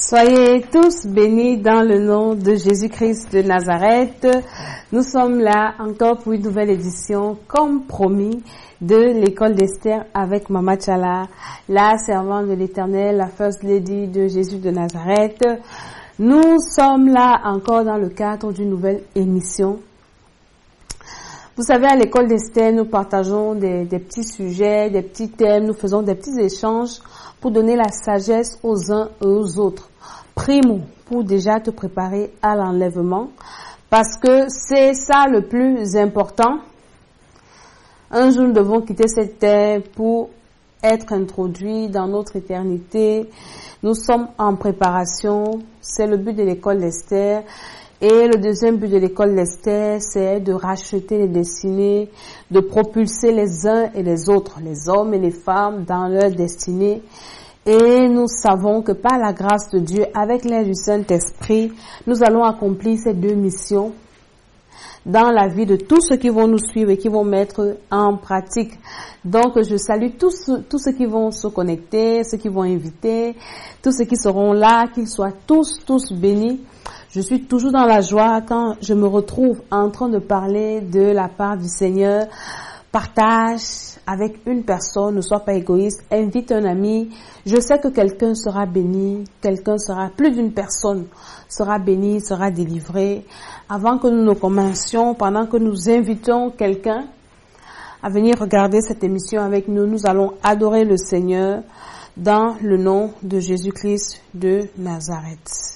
Soyez tous bénis dans le nom de Jésus-Christ de Nazareth. Nous sommes là encore pour une nouvelle édition, comme promis, de l'école d'Esther avec Mama Tchala, la servante de l'Éternel, la First Lady de Jésus de Nazareth. Nous sommes là encore dans le cadre d'une nouvelle émission. Vous savez, à l'école d'Esther, nous partageons des petits sujets, des petits thèmes, nous faisons des petits échanges pour donner la sagesse aux uns et aux autres. Primo, pour déjà te préparer à l'enlèvement, parce que c'est ça le plus important. Un jour, nous devons quitter cette terre pour être introduits dans notre éternité. Nous sommes en préparation, c'est le but de l'école d'Esther. Et le deuxième but de l'école d'Esther, c'est de racheter les destinées, de propulser les uns et les autres, les hommes et les femmes, dans leur destinée. Et nous savons que par la grâce de Dieu, avec l'aide du Saint-Esprit, nous allons accomplir ces deux missions dans la vie de tous ceux qui vont nous suivre et qui vont mettre en pratique. Donc, je salue tous ceux qui vont se connecter, ceux qui vont inviter, tous ceux qui seront là, qu'ils soient tous bénis. Je suis toujours dans la joie quand je me retrouve en train de parler de la part du Seigneur. Partage avec une personne, ne sois pas égoïste, invite un ami. Je sais que quelqu'un sera béni, plus d'une personne sera bénie, sera délivrée. Avant que nous ne commencions, pendant que nous invitons quelqu'un à venir regarder cette émission avec nous, nous allons adorer le Seigneur dans le nom de Jésus-Christ de Nazareth.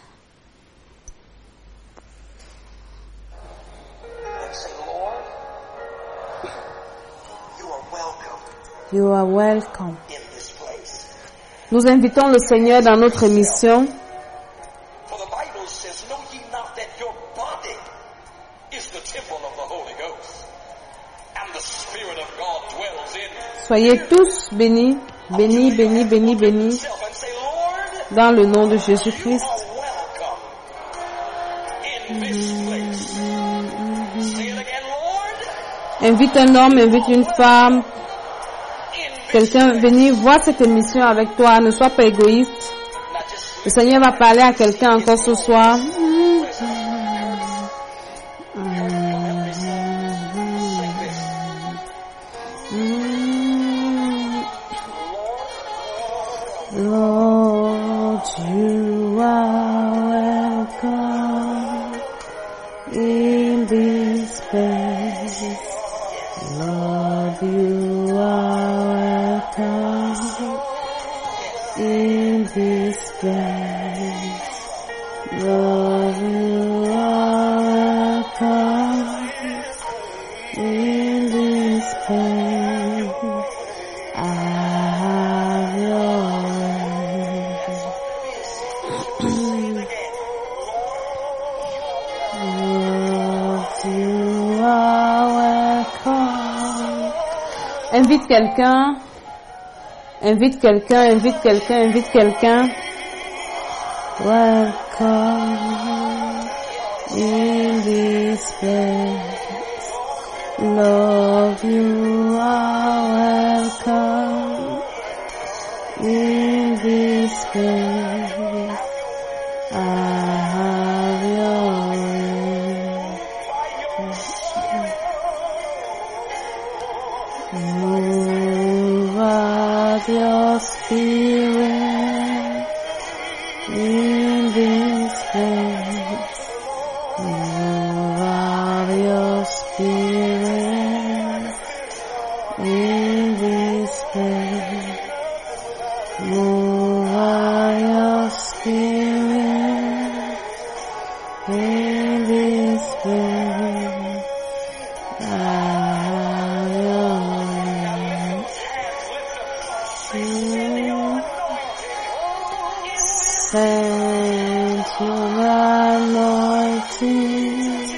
You are welcome. Nous invitons le Seigneur dans notre émission. Soyez tous bénis, bénis, dans le nom de Jésus-Christ. Invite un homme, invite une femme. Quelqu'un venir voir cette émission avec toi, ne sois pas égoïste. Le Seigneur va parler à quelqu'un encore ce soir. Lord, you are welcome in this place. Lord, you are welcome in this place. Lord, you are welcome in this place. I have your way. Lord, you are welcome. Invite quelqu'un. Welcome in this place. Lord, you are welcome in this place. I have your way. Move out your spirit in this place. Move out your spirit in this place. Move out your spirit in this place. Send your anointing.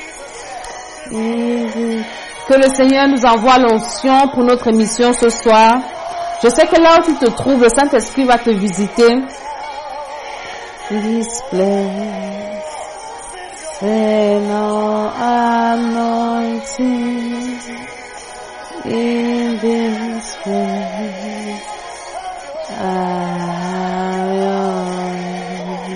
Que le Seigneur nous envoie l'onction pour notre émission ce soir. Je sais que là où tu te trouves, le Saint-Esprit va te visiter. This place, send your anointing in this place.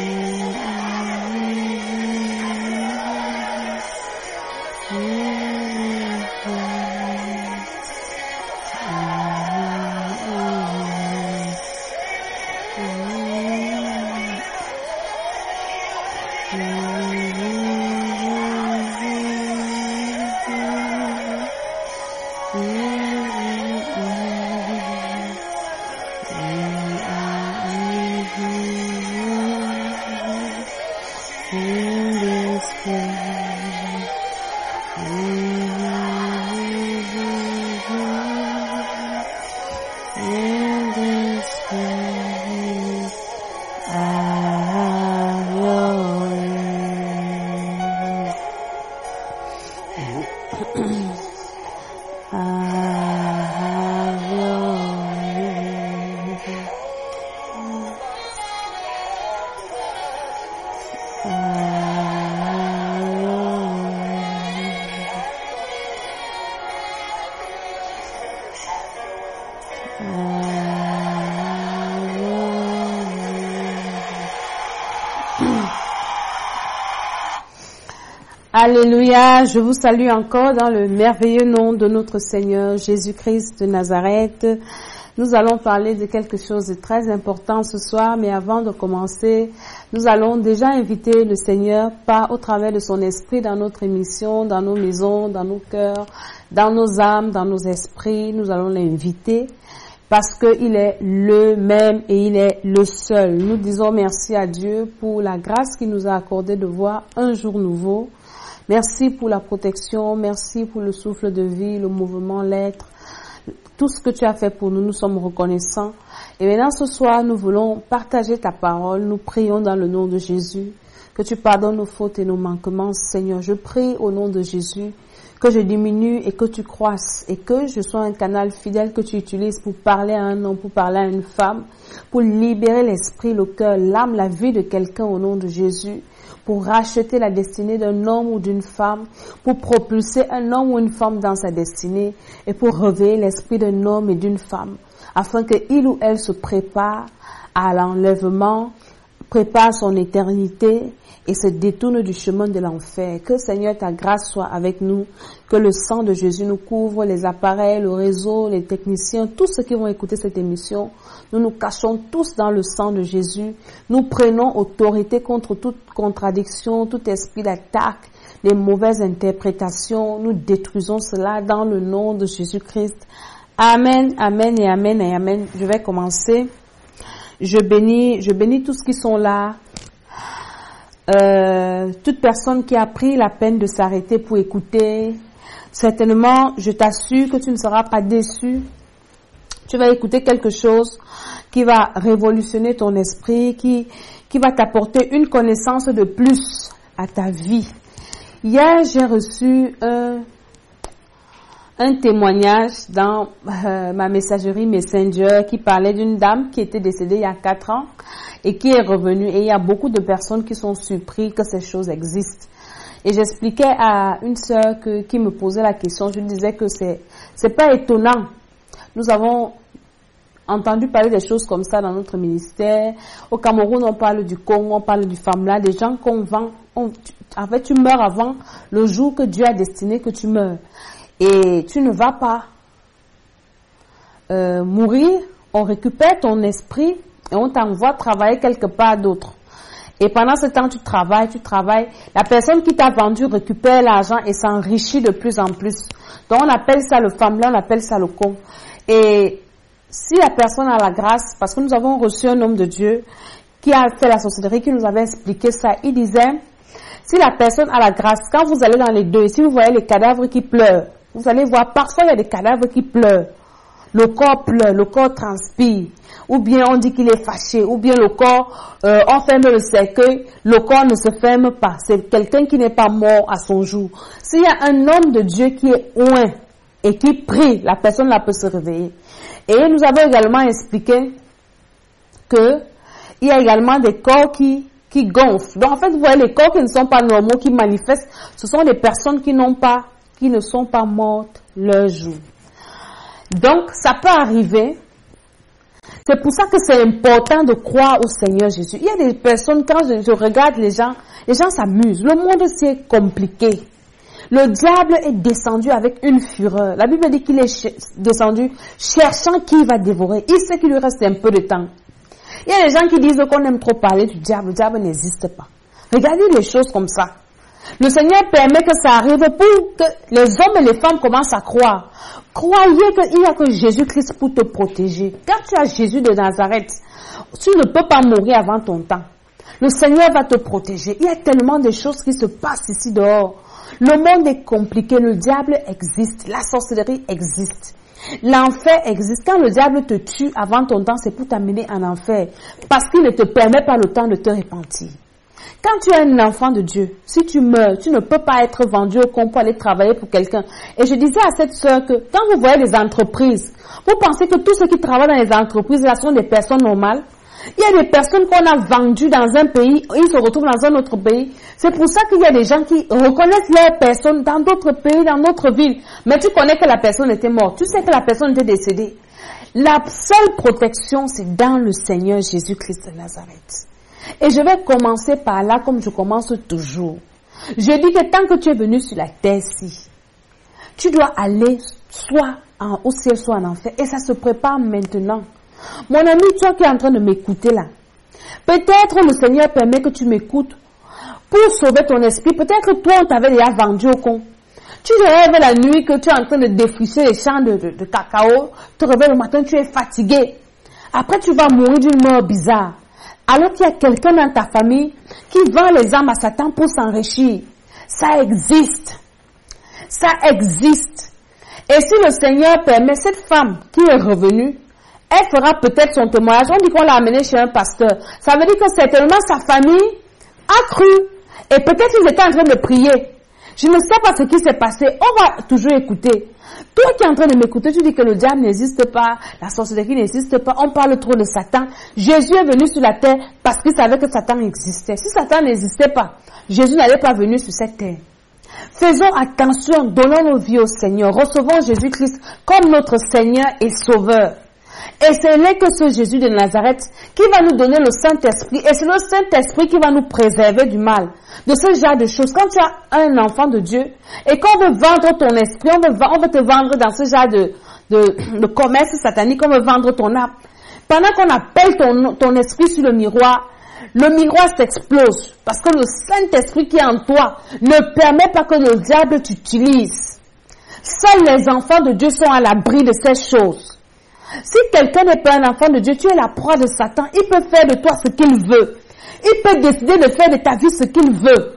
Alléluia, je vous salue encore dans le merveilleux nom de notre Seigneur Jésus-Christ de Nazareth. Nous allons parler de quelque chose de très important ce soir, mais avant de commencer, nous allons déjà inviter le Seigneur au travers de son esprit dans notre émission, dans nos maisons, dans nos cœurs, dans nos âmes, dans nos esprits. Nous allons l'inviter parce qu'il est le même et il est le seul. Nous disons merci à Dieu pour la grâce qu'il nous a accordée de voir un jour nouveau. Merci pour la protection, merci pour le souffle de vie, le mouvement, l'être, tout ce que tu as fait pour nous, nous sommes reconnaissants. Et maintenant ce soir, nous voulons partager ta parole, nous prions dans le nom de Jésus, que tu pardonnes nos fautes et nos manquements, Seigneur. Je prie au nom de Jésus, que je diminue et que tu croisses, et que je sois un canal fidèle que tu utilises pour parler à un homme, pour parler à une femme, pour libérer l'esprit, le cœur, l'âme, la vie de quelqu'un au nom de Jésus, pour racheter la destinée d'un homme ou d'une femme, pour propulser un homme ou une femme dans sa destinée et pour réveiller l'esprit d'un homme et d'une femme, afin qu'il ou elle se prépare à l'enlèvement, prépare son éternité et se détourne du chemin de l'enfer. Que Seigneur, ta grâce soit avec nous, que le sang de Jésus nous couvre, les appareils, le réseau, les techniciens, tous ceux qui vont écouter cette émission. Nous nous cachons tous dans le sang de Jésus. Nous prenons autorité contre toute contradiction, tout esprit d'attaque, les mauvaises interprétations. Nous détruisons cela dans le nom de Jésus-Christ. Amen, amen et amen et amen. Je vais commencer. Je bénis tous qui sont là. Toute personne qui a pris la peine de s'arrêter pour écouter. Certainement, je t'assure que tu ne seras pas déçu. Tu vas écouter quelque chose qui va révolutionner ton esprit, qui va t'apporter une connaissance de plus à ta vie. Hier, j'ai reçu un témoignage dans ma messagerie Messenger qui parlait d'une dame qui était décédée il y a 4 ans et qui est revenue. Et il y a beaucoup de personnes qui sont surprises que ces choses existent. Et j'expliquais à une sœur qui me posait la question, je lui disais que c'est pas étonnant. Nous avons entendu parler des choses comme ça dans notre ministère. Au Cameroun, on parle du Congo, on parle du FAMLA, des gens qu'on vend. En fait, tu meurs avant le jour que Dieu a destiné que tu meurs. Et tu ne vas pas mourir, on récupère ton esprit et on t'envoie travailler quelque part d'autre. Et pendant ce temps, tu travailles. La personne qui t'a vendu récupère l'argent et s'enrichit de plus en plus. Donc, on appelle ça le FAMLA, on appelle ça le con. Et si la personne a la grâce, parce que nous avons reçu un homme de Dieu qui a fait la sorcellerie, qui nous avait expliqué ça, il disait, si la personne a la grâce, quand vous allez dans les deuils, si vous voyez les cadavres qui pleurent, vous allez voir, parfois il y a des cadavres qui pleurent. Le corps pleure, le corps transpire. Ou bien on dit qu'il est fâché, ou bien le corps, on ferme le cercueil, le corps ne se ferme pas. C'est quelqu'un qui n'est pas mort à son jour. S'il y a un homme de Dieu qui est loin et qui prie, la personne là peut se réveiller. Et nous avons également expliqué que il y a également des corps qui gonflent. Donc en fait, vous voyez, les corps qui ne sont pas normaux, qui manifestent, ce sont des personnes qui ne sont pas mortes leur jour. Donc, ça peut arriver. C'est pour ça que c'est important de croire au Seigneur Jésus. Il y a des personnes, quand je regarde les gens s'amusent. Le monde, c'est compliqué. Le diable est descendu avec une fureur. La Bible dit qu'il est descendu cherchant qui va dévorer. Il sait qu'il lui reste un peu de temps. Il y a des gens qui disent qu'on aime trop parler du diable. Le diable n'existe pas. Regardez les choses comme ça. Le Seigneur permet que ça arrive pour que les hommes et les femmes commencent à croire. Croyez qu'il n'y a que Jésus-Christ pour te protéger. Quand tu as Jésus de Nazareth, tu ne peux pas mourir avant ton temps. Le Seigneur va te protéger. Il y a tellement de choses qui se passent ici dehors. Le monde est compliqué. Le diable existe. La sorcellerie existe. L'enfer existe. Quand le diable te tue avant ton temps, c'est pour t'amener en enfer. Parce qu'il ne te permet pas le temps de te repentir. Quand tu es un enfant de Dieu, si tu meurs, tu ne peux pas être vendu au camp pour aller travailler pour quelqu'un. Et je disais à cette sœur que quand vous voyez les entreprises, vous pensez que tous ceux qui travaillent dans les entreprises là sont des personnes normales? Il y a des personnes qu'on a vendues dans un pays, ils se retrouvent dans un autre pays. C'est pour ça qu'il y a des gens qui reconnaissent leurs personnes dans d'autres pays, dans d'autres villes. Mais tu connais que la personne était morte. Tu sais que la personne était décédée. La seule protection, c'est dans le Seigneur Jésus-Christ de Nazareth. Et je vais commencer par là comme je commence toujours. Je dis que tant que tu es venu sur la terre-ci, tu dois aller soit au ciel, soit en enfer. Et ça se prépare maintenant. Mon ami, toi qui es en train de m'écouter là, peut-être le Seigneur permet que tu m'écoutes pour sauver ton esprit. Peut-être toi, on t'avait déjà vendu au con. Tu te réveilles la nuit que tu es en train de défricher les champs de cacao. Tu te réveilles le matin, tu es fatigué. Après, tu vas mourir d'une mort bizarre. Alors qu'il y a quelqu'un dans ta famille qui vend les âmes à Satan pour s'enrichir. Ça existe. Ça existe. Et si le Seigneur permet, cette femme qui est revenue, elle fera peut-être son témoignage. On dit qu'on l'a amenée chez un pasteur. Ça veut dire que certainement sa famille a cru. Et peut-être qu'ils étaient en train de prier. Je ne sais pas ce qui s'est passé. On va toujours écouter. Toi qui es en train de m'écouter, tu dis que le diable n'existe pas, la sorcellerie n'existe pas, on parle trop de Satan. Jésus est venu sur la terre parce qu'il savait que Satan existait. Si Satan n'existait pas, Jésus n'allait pas venir sur cette terre. Faisons attention, donnons nos vies au Seigneur, recevons Jésus-Christ comme notre Seigneur et Sauveur. Et ce n'est que ce Jésus de Nazareth qui va nous donner le Saint-Esprit. Et c'est le Saint-Esprit qui va nous préserver du mal. De ce genre de choses. Quand tu as un enfant de Dieu et qu'on veut vendre ton esprit, on veut te vendre dans ce genre de commerce satanique, on veut vendre ton âme. Pendant qu'on appelle ton esprit sur le miroir s'explose. Parce que le Saint-Esprit qui est en toi ne permet pas que le diable t'utilise. Seuls les enfants de Dieu sont à l'abri de ces choses. Si quelqu'un n'est pas un enfant de Dieu, tu es la proie de Satan. Il peut faire de toi ce qu'il veut. Il peut décider de faire de ta vie ce qu'il veut.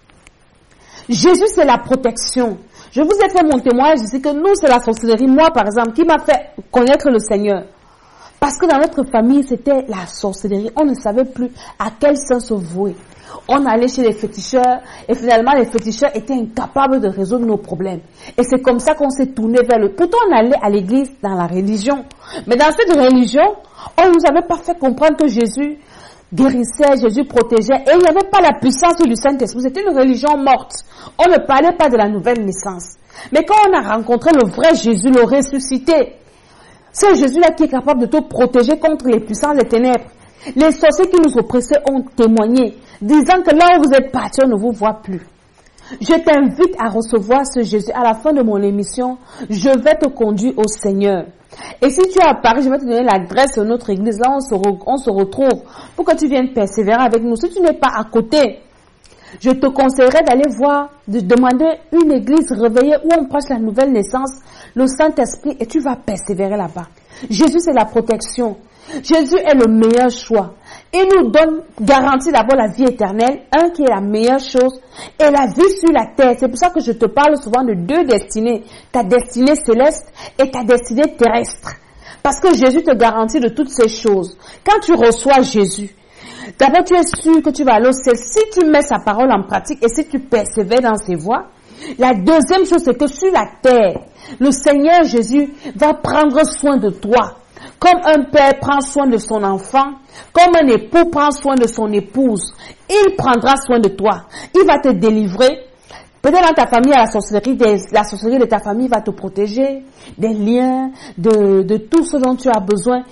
Jésus, c'est la protection. Je vous ai fait mon témoignage ici que nous, c'est la sorcellerie. Moi, par exemple, qui m'a fait connaître le Seigneur. Parce que dans notre famille, c'était la sorcellerie. On ne savait plus à quel sens se vouer. On allait chez les féticheurs et finalement les féticheurs étaient incapables de résoudre nos problèmes. Et c'est comme ça qu'on s'est tourné vers le... Pourtant on allait à l'église dans la religion. Mais dans cette religion, on ne nous avait pas fait comprendre que Jésus guérissait, Jésus protégeait. Et il n'y avait pas la puissance du Saint-Esprit. C'était une religion morte. On ne parlait pas de la nouvelle naissance. Mais quand on a rencontré le vrai Jésus, le ressuscité, c'est Jésus-là qui est capable de te protéger contre les puissances des ténèbres. Les sorciers qui nous oppressaient ont témoigné, disant que là où vous êtes partis, on ne vous voit plus. Je t'invite à recevoir ce Jésus. À la fin de mon émission, je vais te conduire au Seigneur. Et si tu es à Paris, je vais te donner l'adresse de notre église. Là, on se retrouve pour que tu viennes persévérer avec nous. Si tu n'es pas à côté, je te conseillerais d'aller voir, de demander une église réveillée où on prêche la nouvelle naissance, le Saint-Esprit, et tu vas persévérer là-bas. Jésus, c'est la protection. Jésus est le meilleur choix. Il nous donne, garantit d'abord la vie éternelle, qui est la meilleure chose, et la vie sur la terre. C'est pour ça que je te parle souvent de deux destinées. Ta destinée céleste et ta destinée terrestre. Parce que Jésus te garantit de toutes ces choses. Quand tu reçois Jésus, d'abord tu es sûr que tu vas aller au ciel. Si tu mets sa parole en pratique et si tu persévères dans ses voies, la deuxième chose c'est que sur la terre, le Seigneur Jésus va prendre soin de toi. Comme un père prend soin de son enfant, comme un époux prend soin de son épouse, il prendra soin de toi. Il va te délivrer, Peut-être dans ta famille, la sorcellerie de ta famille va te protéger des liens, de tout ce dont tu as besoin.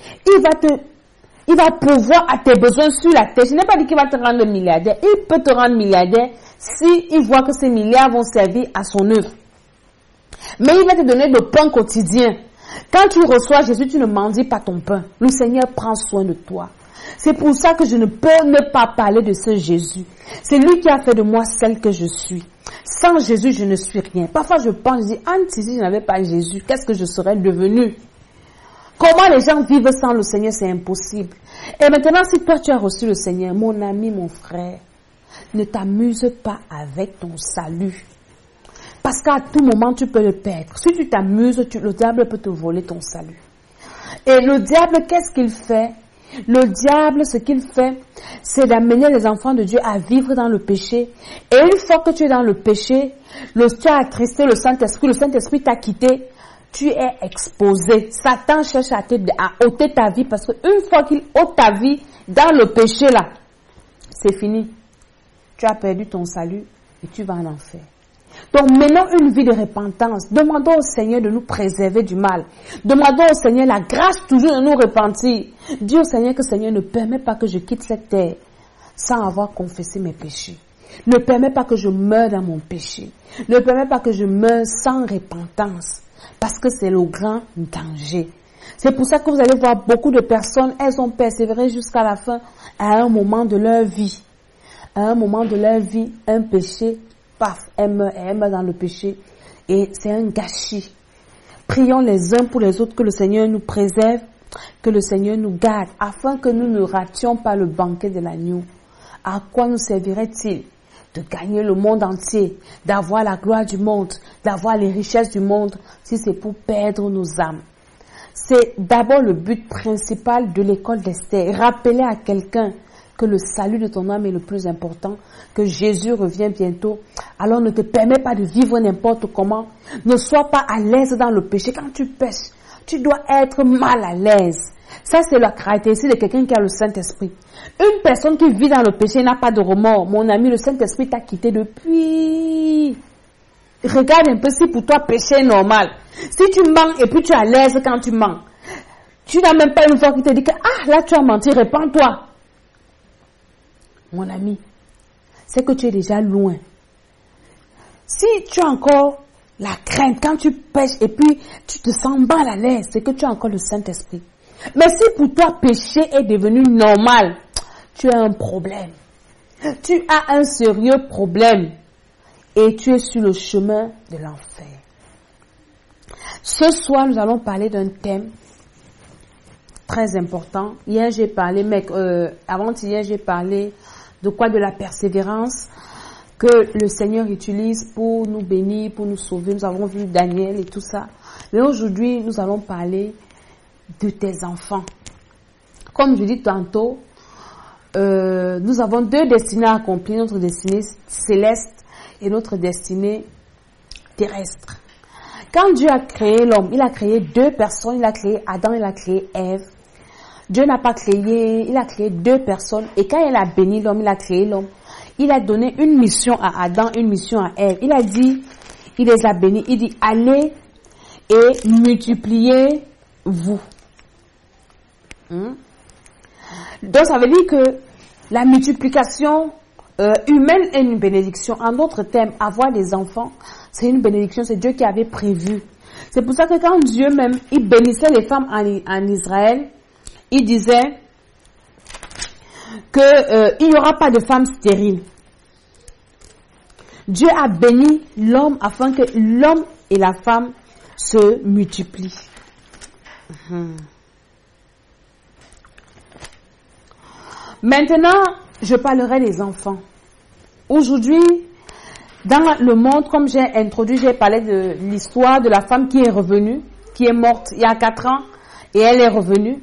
Il va pourvoir à tes besoins sur la terre. Je n'ai pas dit qu'il va te rendre milliardaire. Il peut te rendre milliardaire si il voit que ces milliards vont servir à son œuvre. Mais il va te donner le pain quotidien. Quand tu reçois Jésus, tu ne mendies pas ton pain. Le Seigneur prend soin de toi. C'est pour ça que je ne peux ne pas parler de ce Jésus. C'est lui qui a fait de moi celle que je suis. Sans Jésus, je ne suis rien. Parfois, je pense, je dis, si je n'avais pas Jésus, qu'est-ce que je serais devenue? Comment les gens vivent sans le Seigneur, c'est impossible. Et maintenant, si toi, tu as reçu le Seigneur, mon ami, mon frère, ne t'amuse pas avec ton salut. Parce qu'à tout moment, tu peux le perdre. Si tu t'amuses, le diable peut te voler ton salut. Et le diable, qu'est-ce qu'il fait? Le diable, ce qu'il fait, c'est d'amener les enfants de Dieu à vivre dans le péché. Et une fois que tu es dans le péché, tu as attristé le Saint-Esprit t'a quitté, tu es exposé. Satan cherche à ôter ta vie parce qu'une fois qu'il ôte ta vie dans le péché là, c'est fini. Tu as perdu ton salut et tu vas en enfer. Donc menons une vie de repentance. Demandons au Seigneur de nous préserver du mal. Demandons au Seigneur la grâce toujours de nous repentir. Dis au Seigneur que Seigneur ne permet pas que je quitte cette terre sans avoir confessé mes péchés. Ne permet pas que je meure dans mon péché. Ne permet pas que je meure sans repentance. Parce que c'est le grand danger. C'est pour ça que vous allez voir beaucoup de personnes, elles ont persévéré jusqu'à la fin à un moment de leur vie. À un moment de leur vie, un péché, paf, elle meurt dans le péché. Et c'est un gâchis. Prions les uns pour les autres que le Seigneur nous préserve, que le Seigneur nous garde, afin que nous ne rations pas le banquet de l'agneau. À quoi nous servirait-il de gagner le monde entier, d'avoir la gloire du monde, d'avoir les richesses du monde, si c'est pour perdre nos âmes? C'est d'abord le but principal de l'école d'Esther. Rappeler à quelqu'un que le salut de ton âme est le plus important, que Jésus revient bientôt. Alors ne te permets pas de vivre n'importe comment. Ne sois pas à l'aise dans le péché. Quand tu pêches, tu dois être mal à l'aise. Ça, c'est la caractéristique de quelqu'un qui a le Saint-Esprit. Une personne qui vit dans le péché n'a pas de remords. Mon ami, le Saint-Esprit t'a quitté depuis. Regarde un peu si pour toi péché est normal. Si tu mens et puis tu es à l'aise quand tu mens. Tu n'as même pas une fois qui te dit que là tu as menti, répands-toi. Mon ami, c'est que tu es déjà loin. Si tu as encore la crainte quand tu pêches et puis tu te sens mal à l'aise, c'est que tu as encore le Saint-Esprit. Mais si pour toi péché est devenu normal, tu as un problème. Tu as un sérieux problème et tu es sur le chemin de l'enfer. Ce soir, nous allons parler d'un thème très important. Hier, j'ai parlé, avant-hier, j'ai parlé de quoi? De la persévérance que le Seigneur utilise pour nous bénir, pour nous sauver. Nous avons vu Daniel et tout ça. Mais aujourd'hui, nous allons parler de tes enfants. Comme je dis tantôt, nous avons deux destinées à accomplir, notre destinée céleste et notre destinée terrestre. Quand Dieu a créé l'homme, il a créé deux personnes, il a créé Adam, il a créé Ève. Dieu n'a pas créé, il a créé deux personnes et quand il a béni l'homme, il a créé l'homme, il a donné une mission à Adam, une mission à Ève. Il a dit, il les a bénis, il dit allez et multipliez-vous. Donc ça veut dire que la multiplication humaine est une bénédiction. En d'autres termes, avoir des enfants, c'est une bénédiction, c'est Dieu qui avait prévu. C'est pour ça que quand Dieu même, il bénissait les femmes en Israël, il disait que il n'y aura pas de femmes stériles. Dieu a béni l'homme afin que l'homme et la femme se multiplient. Maintenant, je parlerai des enfants. Aujourd'hui, dans le monde, comme j'ai introduit, j'ai parlé de l'histoire de la femme qui est revenue, qui est morte il y a 4 ans, et elle est revenue.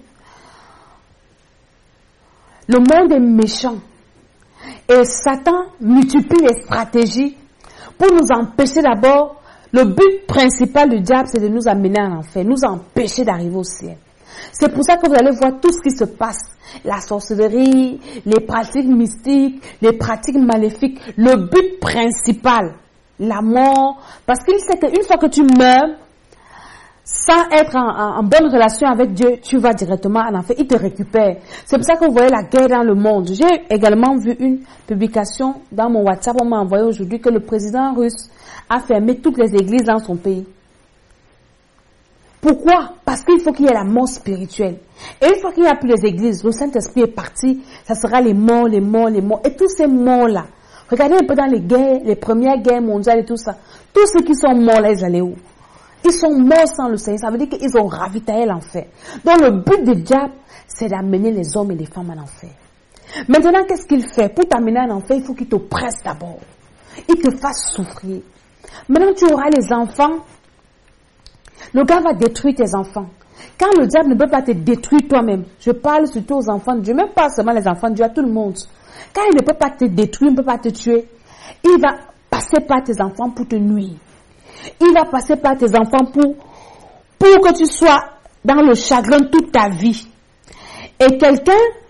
Le monde est méchant. Et Satan multiplie les stratégies pour nous empêcher d'abord. Le but principal du diable, c'est de nous amener en enfer, nous empêcher d'arriver au ciel. C'est pour ça que vous allez voir tout ce qui se passe. La sorcellerie, les pratiques mystiques, les pratiques maléfiques. Le but principal, la mort, parce qu'il sait qu'une fois que tu meurs, sans être en bonne relation avec Dieu, tu vas directement en enfer. Il te récupère. C'est pour ça que vous voyez la guerre dans le monde. J'ai également vu une publication dans mon WhatsApp. On m'a envoyé aujourd'hui que le président russe a fermé toutes les églises dans son pays. Pourquoi? Parce qu'il faut qu'il y ait la mort spirituelle. Et une fois qu'il n'y a plus les églises, le Saint-Esprit est parti, ça sera les morts, les morts, les morts. Et tous ces morts-là, regardez un peu dans les guerres, les premières guerres mondiales et tout ça. Tous ceux qui sont morts là, ils allaient où? Ils sont morts sans le Seigneur. Ça veut dire qu'ils ont ravitaillé l'enfer. Donc le but du diable, c'est d'amener les hommes et les femmes en enfer. Maintenant, qu'est-ce qu'il fait? Pour t'amener en enfer, il faut qu'il t'oppresse d'abord. Il te fasse souffrir. Maintenant, tu auras les enfants. Le gars va détruire tes enfants. Quand le diable ne peut pas te détruire toi-même, je parle surtout aux enfants de Dieu, même pas seulement les enfants de Dieu, à tout le monde. Quand il ne peut pas te détruire, il ne peut pas te tuer, il va passer par tes enfants pour te nuire. Il va passer par tes enfants pour que tu sois dans le chagrin toute ta vie. Et quelqu'un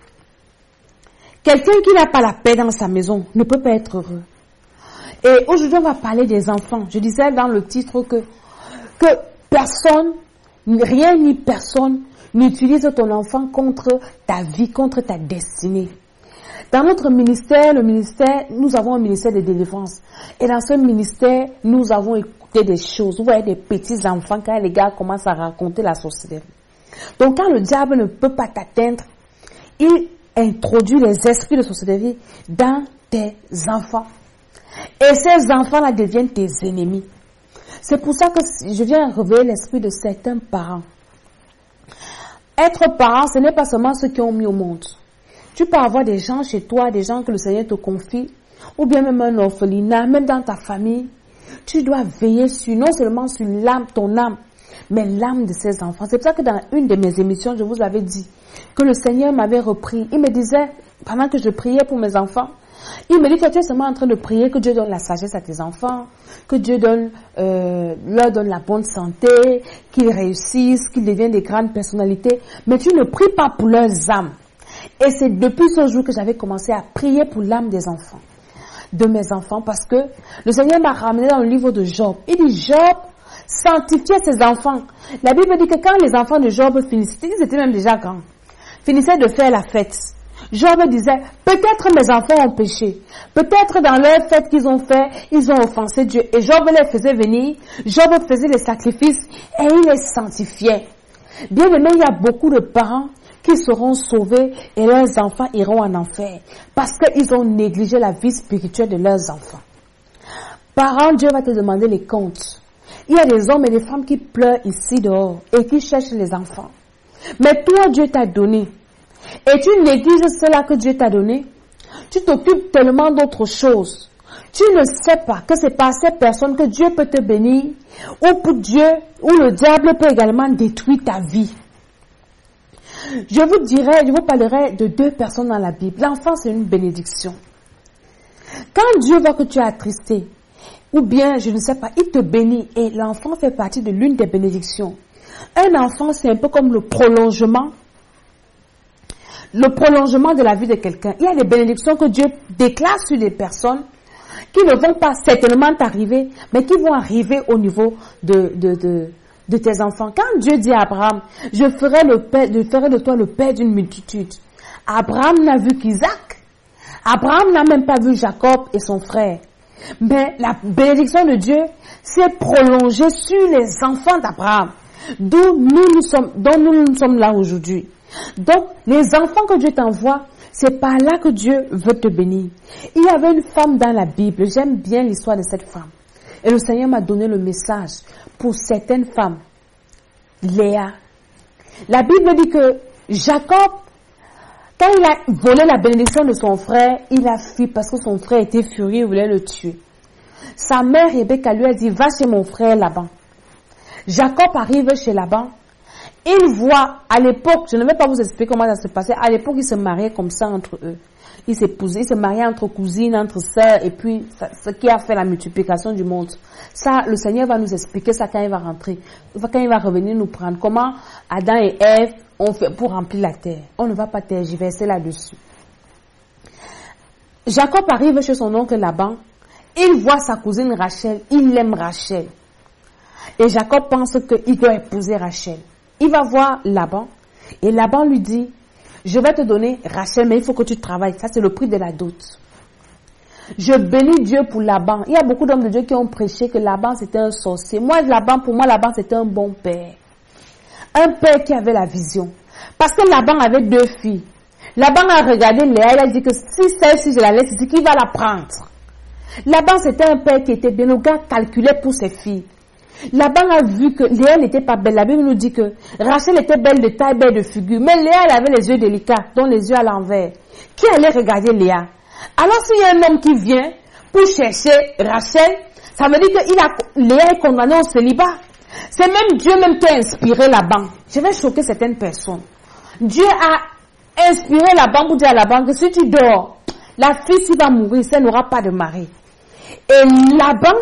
qui n'a pas la paix dans sa maison ne peut pas être heureux. Et aujourd'hui, on va parler des enfants. Je disais dans le titre que personne, rien ni personne n'utilise ton enfant contre ta vie, contre ta destinée. Dans notre ministère, nous avons un ministère de délivrance. Et dans ce ministère, nous avons écouté des choses. Vous voyez des petits enfants, quand les gars commencent à raconter la sorcellerie. Donc quand le diable ne peut pas t'atteindre, il introduit les esprits de sorcellerie dans tes enfants. Et ces enfants-là deviennent tes ennemis. C'est pour ça que je viens réveiller l'esprit de certains parents. Être parent, ce n'est pas seulement ceux qui ont mis au monde. Tu peux avoir des gens chez toi, des gens que le Seigneur te confie, ou bien même un orphelinat, même dans ta famille. Tu dois veiller non seulement sur l'âme, ton âme, mais l'âme de ces enfants. C'est pour ça que dans une de mes émissions, je vous avais dit que le Seigneur m'avait repris. Il me disait, pendant que je priais pour mes enfants, il me dit que tu es seulement en train de prier que Dieu donne la sagesse à tes enfants, que Dieu leur donne la bonne santé, qu'ils réussissent, qu'ils deviennent des grandes personnalités, mais tu ne pries pas pour leurs âmes. Et c'est depuis ce jour que j'avais commencé à prier pour l'âme des enfants, de mes enfants, parce que le Seigneur m'a ramené dans le livre de Job. Il dit, Job sanctifiait ses enfants. La Bible dit que quand les enfants de Job finissaient, ils étaient même déjà grands, finissaient de faire la fête, Job disait, peut-être mes enfants ont péché, peut-être dans leur fête qu'ils ont fait, ils ont offensé Dieu. Et Job les faisait venir, Job faisait les sacrifices et il les sanctifiait. Bien aimé, il y a beaucoup de parents qui seront sauvés et leurs enfants iront en enfer parce qu'ils ont négligé la vie spirituelle de leurs enfants. Parents, Dieu va te demander les comptes. Il y a des hommes et des femmes qui pleurent ici dehors et qui cherchent les enfants. Mais toi, Dieu t'a donné. Et tu négliges cela que Dieu t'a donné. Tu t'occupes tellement d'autres choses. Tu ne sais pas que c'est par ces personnes que Dieu peut te bénir ou pour Dieu, ou le diable peut également détruire ta vie. Je vous parlerai de deux personnes dans la Bible. L'enfant, c'est une bénédiction. Quand Dieu voit que tu es attristé, ou bien, je ne sais pas, il te bénit et l'enfant fait partie de l'une des bénédictions. Un enfant, c'est un peu comme le prolongement de la vie de quelqu'un. Il y a des bénédictions que Dieu déclare sur des personnes qui ne vont pas certainement t'arriver, mais qui vont arriver au niveau de tes enfants. Quand Dieu dit à Abraham, je ferai de toi le père d'une multitude. Abraham n'a vu qu'Isaac. Abraham n'a même pas vu Jacob et son frère. Mais la bénédiction de Dieu s'est prolongée sur les enfants d'Abraham, dont nous sommes là aujourd'hui. Donc, les enfants que Dieu t'envoie, c'est par là que Dieu veut te bénir. Il y avait une femme dans la Bible, j'aime bien l'histoire de cette femme. Et le Seigneur m'a donné le message pour certaines femmes. Léa. La Bible dit que Jacob, quand il a volé la bénédiction de son frère, il a fui parce que son frère était furieux, il voulait le tuer. Sa mère Rebecca lui a dit, va chez mon frère Laban. Jacob arrive chez Laban. Il voit, à l'époque, je ne vais pas vous expliquer comment ça se passait, à l'époque, ils se mariaient comme ça entre eux. Ils se mariaient entre cousines, entre sœurs, et puis, ce qui a fait la multiplication du monde. Ça, le Seigneur va nous expliquer ça quand il va rentrer, quand il va revenir nous prendre. Comment Adam et Ève ont fait pour remplir la terre. On ne va pas tergiverser là-dessus. Jacob arrive chez son oncle Laban, il voit sa cousine Rachel, il aime Rachel. Et Jacob pense qu'il doit épouser Rachel. Il va voir Laban et Laban lui dit, je vais te donner Rachel, mais il faut que tu travailles. Ça, c'est le prix de la dot. Je bénis Dieu pour Laban. Il y a beaucoup d'hommes de Dieu qui ont prêché que Laban c'était un sorcier. Pour moi, Laban c'était un bon père. Un père qui avait la vision. Parce que Laban avait 2 filles. Laban a regardé Léa, il a dit que si celle-ci je la laisse ici, qui va la prendre? Laban c'était un père qui était bien. Le gars calculait pour ses filles. Laban a vu que Léa n'était pas belle. La Bible nous dit que Rachel était belle de taille, belle de figure. Mais Léa, elle avait les yeux délicats, dont les yeux à l'envers. Qui allait regarder Léa? Alors s'il y a un homme qui vient pour chercher Rachel, ça veut dire que Léa est condamnée au célibat. C'est même Dieu même qui a inspiré Laban. Je vais choquer certaines personnes. Dieu a inspiré Laban pour dire à Laban que si tu dors, la fille s'il va mourir, ça n'aura pas de mari. Et Laban,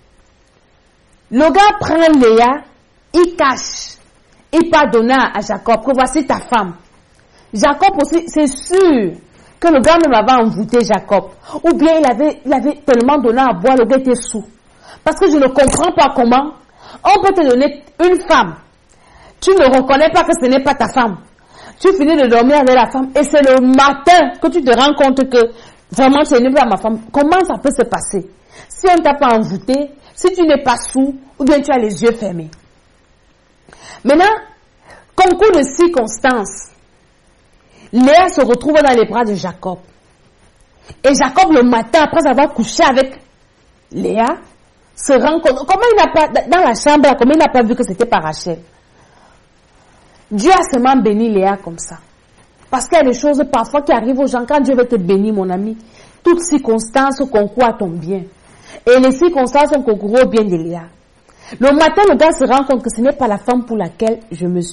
le gars prend Léa, il cache, il pardonne à Jacob que voici ta femme. Jacob aussi, c'est sûr que le gars même avait envoûté Jacob. Ou bien il avait tellement donné à boire, le gars était sous. Parce que je ne comprends pas comment on peut te donner une femme. Tu ne reconnais pas que ce n'est pas ta femme. Tu finis de dormir avec la femme et c'est le matin que tu te rends compte que vraiment ce n'est pas ma femme. Comment ça peut se passer? Si on ne t'a pas envoûté, si tu n'es pas sous, ou bien tu as les yeux fermés. Maintenant, concours de circonstances, Léa se retrouve dans les bras de Jacob. Et Jacob, le matin, après avoir couché avec Léa, se rend compte, comment il n'a pas, dans la chambre, comment il n'a pas vu que c'était pas Rachel. Dieu a seulement béni Léa comme ça. Parce qu'il y a des choses parfois qui arrivent aux gens. Quand Dieu veut te bénir, mon ami, toutes circonstances concourent à ton bien. Et les circonstances ont concouru au bien de Léa. Le matin, le gars se rend compte que ce n'est pas la femme pour laquelle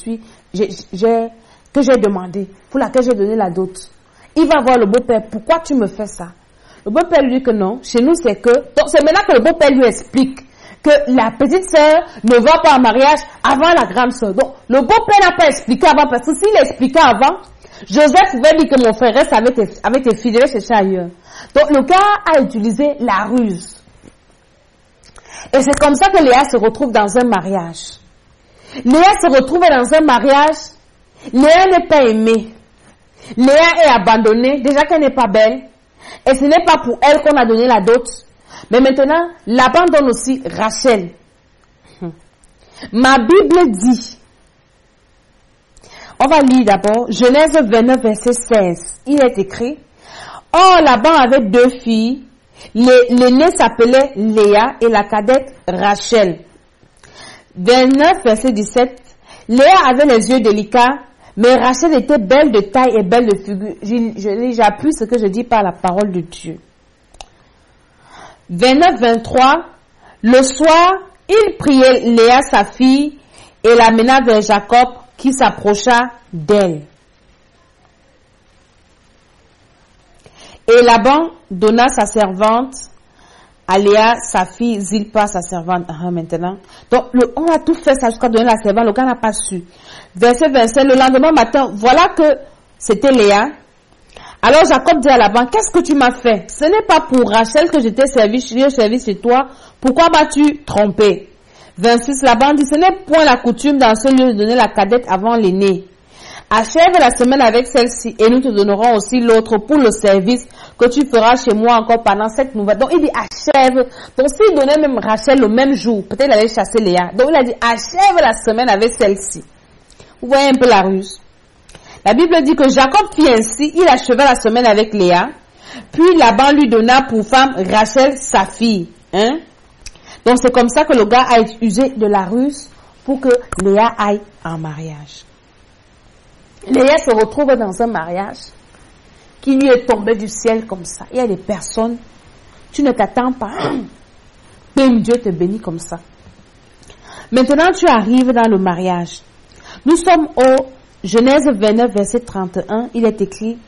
que j'ai demandé, pour laquelle j'ai donné la dot. Il va voir le beau-père, pourquoi tu me fais ça? Le beau-père lui dit que non, chez nous c'est que... Donc c'est maintenant que le beau-père lui explique que la petite sœur ne va pas en mariage avant la grande sœur. Donc le beau-père n'a pas expliqué avant, parce que s'il expliquait avant, Joseph pouvait dire que mon frère reste avec tes filles, je vais chercher ailleurs. Donc le gars a utilisé la ruse. Et c'est comme ça que Léa se retrouve dans un mariage. Léa se retrouve dans un mariage. Léa n'est pas aimée. Léa est abandonnée. Déjà qu'elle n'est pas belle. Et ce n'est pas pour elle qu'on a donné la dot. Mais maintenant, Laban donne aussi Rachel. Ma Bible dit. On va lire d'abord. Genèse 29, verset 16. Il est écrit. Or, Laban avait 2 filles. L'aînée s'appelait Léa et la cadette Rachel. 29, verset 17. Léa avait les yeux délicats, mais Rachel était belle de taille et belle de figure. J'appuie ce que je dis par la parole de Dieu. 29, 23. Le soir, il priait Léa, sa fille, et l'amena vers Jacob, qui s'approcha d'elle. Et Laban donna sa servante à Léa, sa fille, Zilpa, sa servante. Maintenant. Donc, on a tout fait ça jusqu'à donner la servante. Le gars n'a pas su. Verset 27. Le lendemain matin, voilà que c'était Léa. Alors Jacob dit à Laban, qu'est-ce que tu m'as fait? Ce n'est pas pour Rachel que je t'ai servi chez toi. Pourquoi m'as-tu trompé? 26. Laban dit, ce n'est point la coutume dans ce lieu de donner la cadette avant l'aînée. Achève la semaine avec celle-ci et nous te donnerons aussi l'autre pour le service que tu feras chez moi encore pendant cette nouvelle. Donc il dit achève. Donc s'il donnait même Rachel le même jour, peut-être il allait chasser Léa. Donc il a dit achève la semaine avec celle-ci. Vous voyez un peu la ruse. La Bible dit que Jacob fit ainsi, il acheva la semaine avec Léa. Puis Laban lui donna pour femme Rachel sa fille. Donc c'est comme ça que le gars a usé de la ruse pour que Léa aille en mariage. Léa se retrouve dans un mariage qui lui est tombé du ciel comme ça. Il y a des personnes, tu ne t'attends pas. Même Dieu te bénit comme ça. Maintenant, tu arrives dans le mariage. Nous sommes au Genèse 29, verset 31. Il est écrit,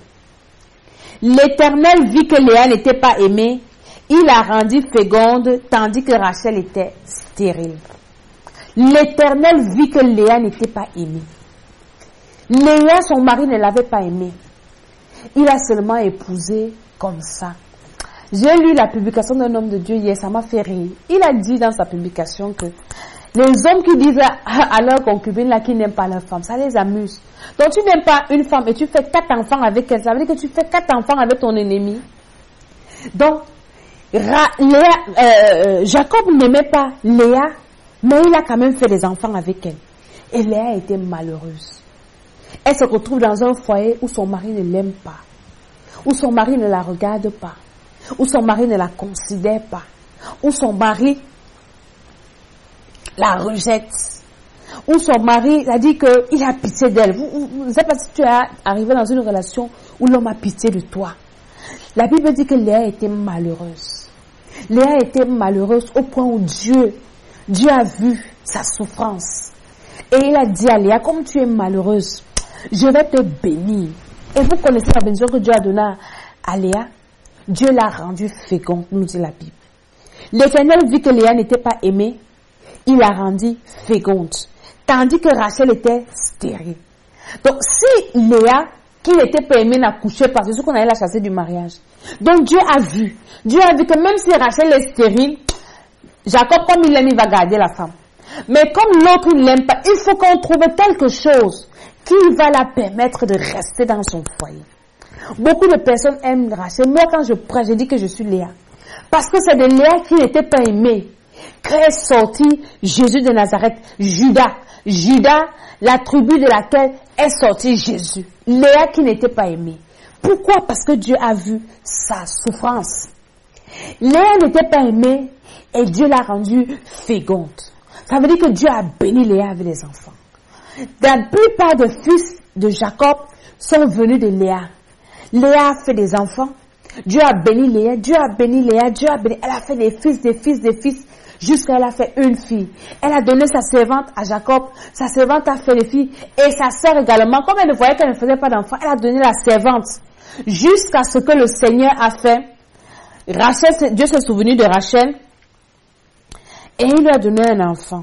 l'Éternel vit que Léa n'était pas aimée. Il la rendit féconde, tandis que Rachel était stérile. L'Éternel vit que Léa n'était pas aimée. Léa, son mari ne l'avait pas aimée. Il a seulement épousé comme ça. J'ai lu la publication d'un homme de Dieu hier, ça m'a fait rire. Il a dit dans sa publication que les hommes qui disent à leur concubine là qu'ils n'aiment pas leur femme, ça les amuse. Donc tu n'aimes pas une femme et tu fais 4 enfants avec elle, ça veut dire que tu fais 4 enfants avec ton ennemi. Donc, Jacob n'aimait pas Léa, mais il a quand même fait des enfants avec elle. Et Léa était malheureuse. Elle se retrouve dans un foyer où son mari ne l'aime pas, où son mari ne la regarde pas, où son mari ne la considère pas, où son mari la rejette, où son mari a dit qu'il a pitié d'elle. Vous ne savez pas si tu es arrivé dans une relation où l'homme a pitié de toi. La Bible dit que Léa était malheureuse. Léa était malheureuse au point où Dieu a vu sa souffrance. Et il a dit à Léa, comme tu es malheureuse, je vais te bénir. Et vous connaissez la bénédiction que Dieu a donnée à Léa. Dieu l'a rendue féconde, nous dit la Bible. L'Éternel vit que Léa n'était pas aimée, il l'a rendue féconde. Tandis que Rachel était stérile. Donc si Léa, qui n'était pas aimée, n'a couché pas, c'est ce qu'on allait la chasser du mariage. Donc Dieu a vu que même si Rachel est stérile, Jacob, comme il l'aime, il va garder la femme. Mais comme l'autre ne l'aime pas, il faut qu'on trouve quelque chose qui va la permettre de rester dans son foyer. Beaucoup de personnes aiment Rachel. Moi, quand je prêche, je dis que je suis Léa. Parce que c'est de Léa qui n'était pas aimée qu'est sorti Jésus de Nazareth, Judas, la tribu de laquelle est sorti Jésus. Léa qui n'était pas aimée. Pourquoi? Parce que Dieu a vu sa souffrance. Léa n'était pas aimée et Dieu l'a rendue féconde. Ça veut dire que Dieu a béni Léa avec les enfants. La plupart des fils de Jacob sont venus de Léa. Léa a fait des enfants. Dieu a béni Léa, elle a fait des fils, jusqu'à elle a fait une fille. Elle a donné sa servante à Jacob, sa servante a fait des filles, et sa sœur également. Comme elle ne voyait qu'elle ne faisait pas d'enfants, elle a donné la servante, jusqu'à ce que le Seigneur a fait. Rachel, Dieu s'est souvenu de Rachel, et il lui a donné un enfant.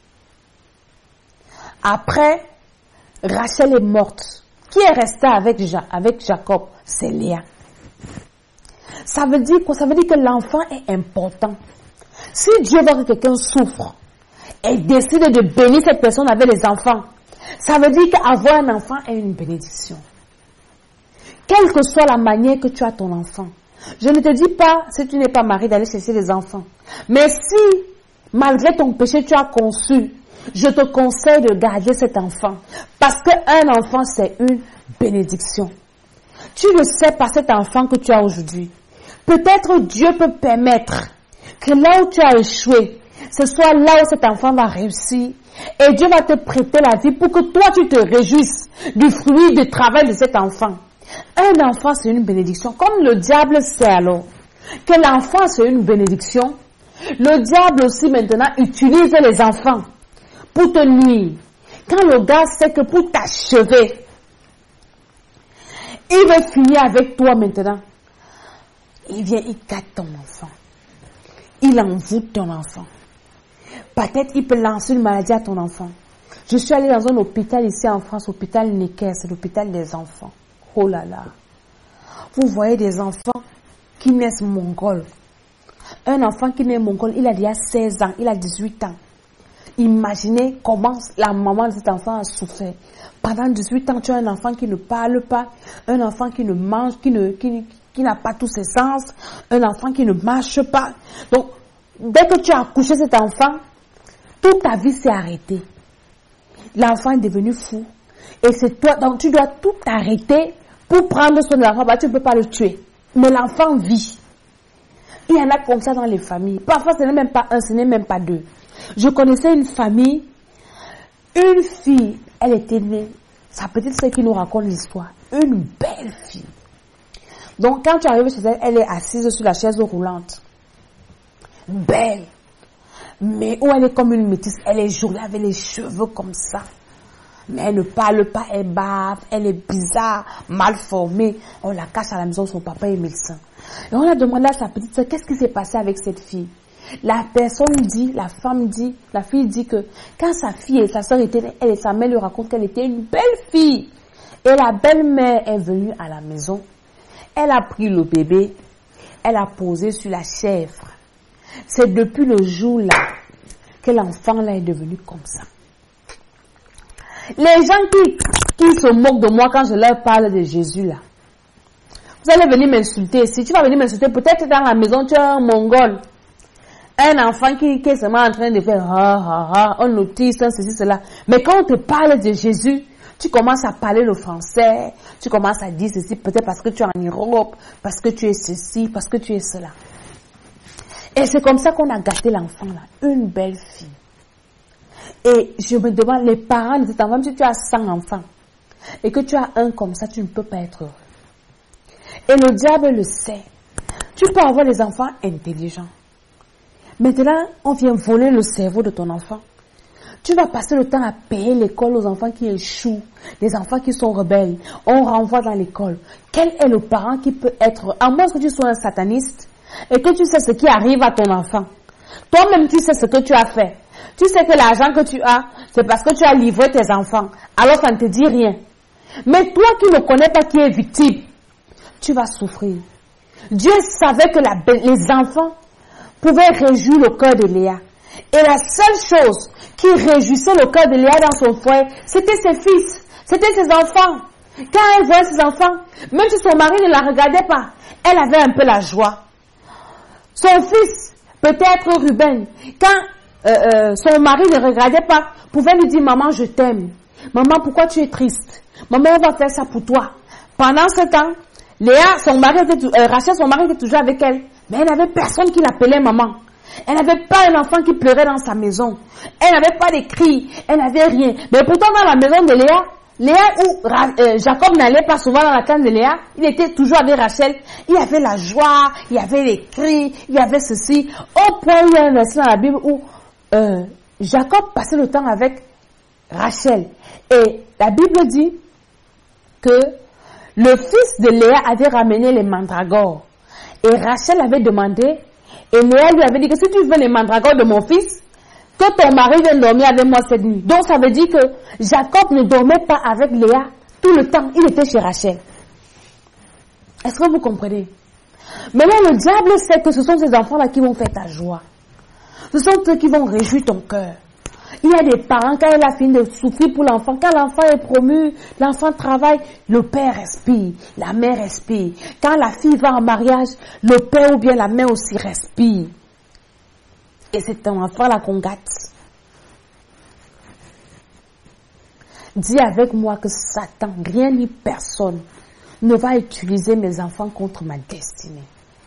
Après, Rachel est morte. Qui est resté avec Jacob? C'est Léa. Ça veut dire quoi? Ça veut dire que l'enfant est important. Si Dieu voit que quelqu'un souffre et décide de bénir cette personne avec les enfants, ça veut dire qu'avoir un enfant est une bénédiction. Quelle que soit la manière que tu as ton enfant. Je ne te dis pas, si tu n'es pas marié, d'aller chercher des enfants. Mais si, malgré ton péché, tu as conçu, je te conseille de garder cet enfant. Parce qu'un enfant, c'est une bénédiction. Tu ne sais pas cet enfant que tu as aujourd'hui. Peut-être Dieu peut permettre que là où tu as échoué, ce soit là où cet enfant va réussir. Et Dieu va te prêter la vie pour que toi tu te réjouisses du fruit du travail de cet enfant. Un enfant, c'est une bénédiction. Comme le diable sait alors que l'enfant, c'est une bénédiction, le diable aussi maintenant utilise les enfants pour te nuire. Quand le gars sait que pour t'achever, il veut finir avec toi maintenant, il vient, il gâte ton enfant. Il envoûte ton enfant. Peut-être il peut lancer une maladie à ton enfant. Je suis allée dans un hôpital ici en France, hôpital Necker, c'est l'hôpital des enfants. Oh là là. Vous voyez des enfants qui naissent mongols. Un enfant qui naît mongol, il a déjà 16 ans, il a 18 ans. Imaginez comment la maman de cet enfant a souffert. Pendant 18 ans, tu as un enfant qui ne parle pas, un enfant qui ne mange, qui n'a pas tous ses sens, un enfant qui ne marche pas. Donc, dès que tu as accouché cet enfant, toute ta vie s'est arrêtée. L'enfant est devenu fou. Et c'est toi, donc tu dois tout arrêter pour prendre son enfant. Bah, tu ne peux pas le tuer. Mais l'enfant vit. Il y en a comme ça dans les familles. Parfois, ce n'est même pas un, ce n'est même pas deux. Je connaissais une famille, une fille, elle était née, sa petite sœur qui nous raconte l'histoire, une belle fille. Donc quand tu arrives chez elle, elle est assise sur la chaise roulante. Belle. Mais où elle est comme une métisse, elle est jolie avec les cheveux comme ça. Mais elle ne parle pas, elle bave, elle est bizarre, mal formée. On la cache à la maison, son papa est médecin. Et on a demandé à sa petite sœur, qu'est-ce qui s'est passé avec cette fille? La personne dit, la femme dit, la fille dit que quand sa fille et sa soeur étaient, elle et sa mère lui racontent qu'elle était une belle fille. Et la belle-mère est venue à la maison. Elle a pris le bébé. elle a posé sur la chèvre. C'est depuis le jour-là que l'enfant-là est devenu comme ça. Les gens qui se moquent de moi quand je leur parle de Jésus-là, vous allez venir m'insulter. Si tu vas venir m'insulter, peut-être dans la maison, tu as un Mongol. Un enfant qui est seulement en train de faire un autiste, un ceci, cela. Mais quand on te parle de Jésus, tu commences à parler le français, tu commences à dire ceci, peut-être parce que tu es en Europe, parce que tu es ceci, parce que tu es cela. Et c'est comme ça qu'on a gâté l'enfant là, une belle fille. Et je me demande, les parents de cet enfant, même si tu as 100 enfants, et que tu as un comme ça, tu ne peux pas être heureux. Et le diable le sait. Tu peux avoir des enfants intelligents. Maintenant, on vient voler le cerveau de ton enfant. Tu vas passer le temps à payer l'école aux enfants qui échouent, les enfants qui sont rebelles. On renvoie dans l'école. Quel est le parent qui peut être, à moins que tu sois un sataniste, et que tu sais ce qui arrive à ton enfant. Toi-même, tu sais ce que tu as fait. Tu sais que l'argent que tu as, c'est parce que tu as livré tes enfants. Alors ça ne te dit rien. Mais toi qui ne connais pas qui est victime, tu vas souffrir. Dieu savait que les enfants pouvaient réjouir le cœur de Léa. Et la seule chose qui réjouissait le cœur de Léa dans son foyer, c'était ses fils, c'était ses enfants. Quand elle voyait ses enfants, même si son mari ne la regardait pas, elle avait un peu la joie. Son fils, peut-être Ruben, quand son mari ne regardait pas, pouvait lui dire, maman, je t'aime. Maman, pourquoi tu es triste? Maman, on va faire ça pour toi. Pendant ce temps, Léa, Rachel, son mari était toujours avec elle, mais elle n'avait personne qui l'appelait maman. Elle n'avait pas un enfant qui pleurait dans sa maison. Elle n'avait pas de cris, elle n'avait rien. Mais pourtant, dans la maison de Léa où Jacob n'allait pas souvent dans la case de Léa, il était toujours avec Rachel. Il y avait la joie, il y avait les cris, il y avait ceci. Au point où il y a un verset dans la Bible où Jacob passait le temps avec Rachel. Et la Bible dit que le fils de Léa avait ramené les mandragores. Et Rachel avait demandé, et Léa lui avait dit que si tu veux les mandragores de mon fils, que ton mari vienne dormir avec moi cette nuit. Donc ça veut dire que Jacob ne dormait pas avec Léa tout le temps. Il était chez Rachel. Est-ce que vous comprenez? Maintenant, le diable sait que ce sont ces enfants-là qui vont faire ta joie. Ce sont ceux qui vont réjouir ton cœur. Il y a des parents, quand il a fini de souffrir pour l'enfant, quand l'enfant est promu, l'enfant travaille, le père respire, la mère respire. Quand la fille va en mariage, le père ou bien la mère aussi respire. Et c'est ton enfant-là qu'on gâte. Dis avec moi que Satan, rien ni personne, ne va utiliser mes enfants contre ma destinée.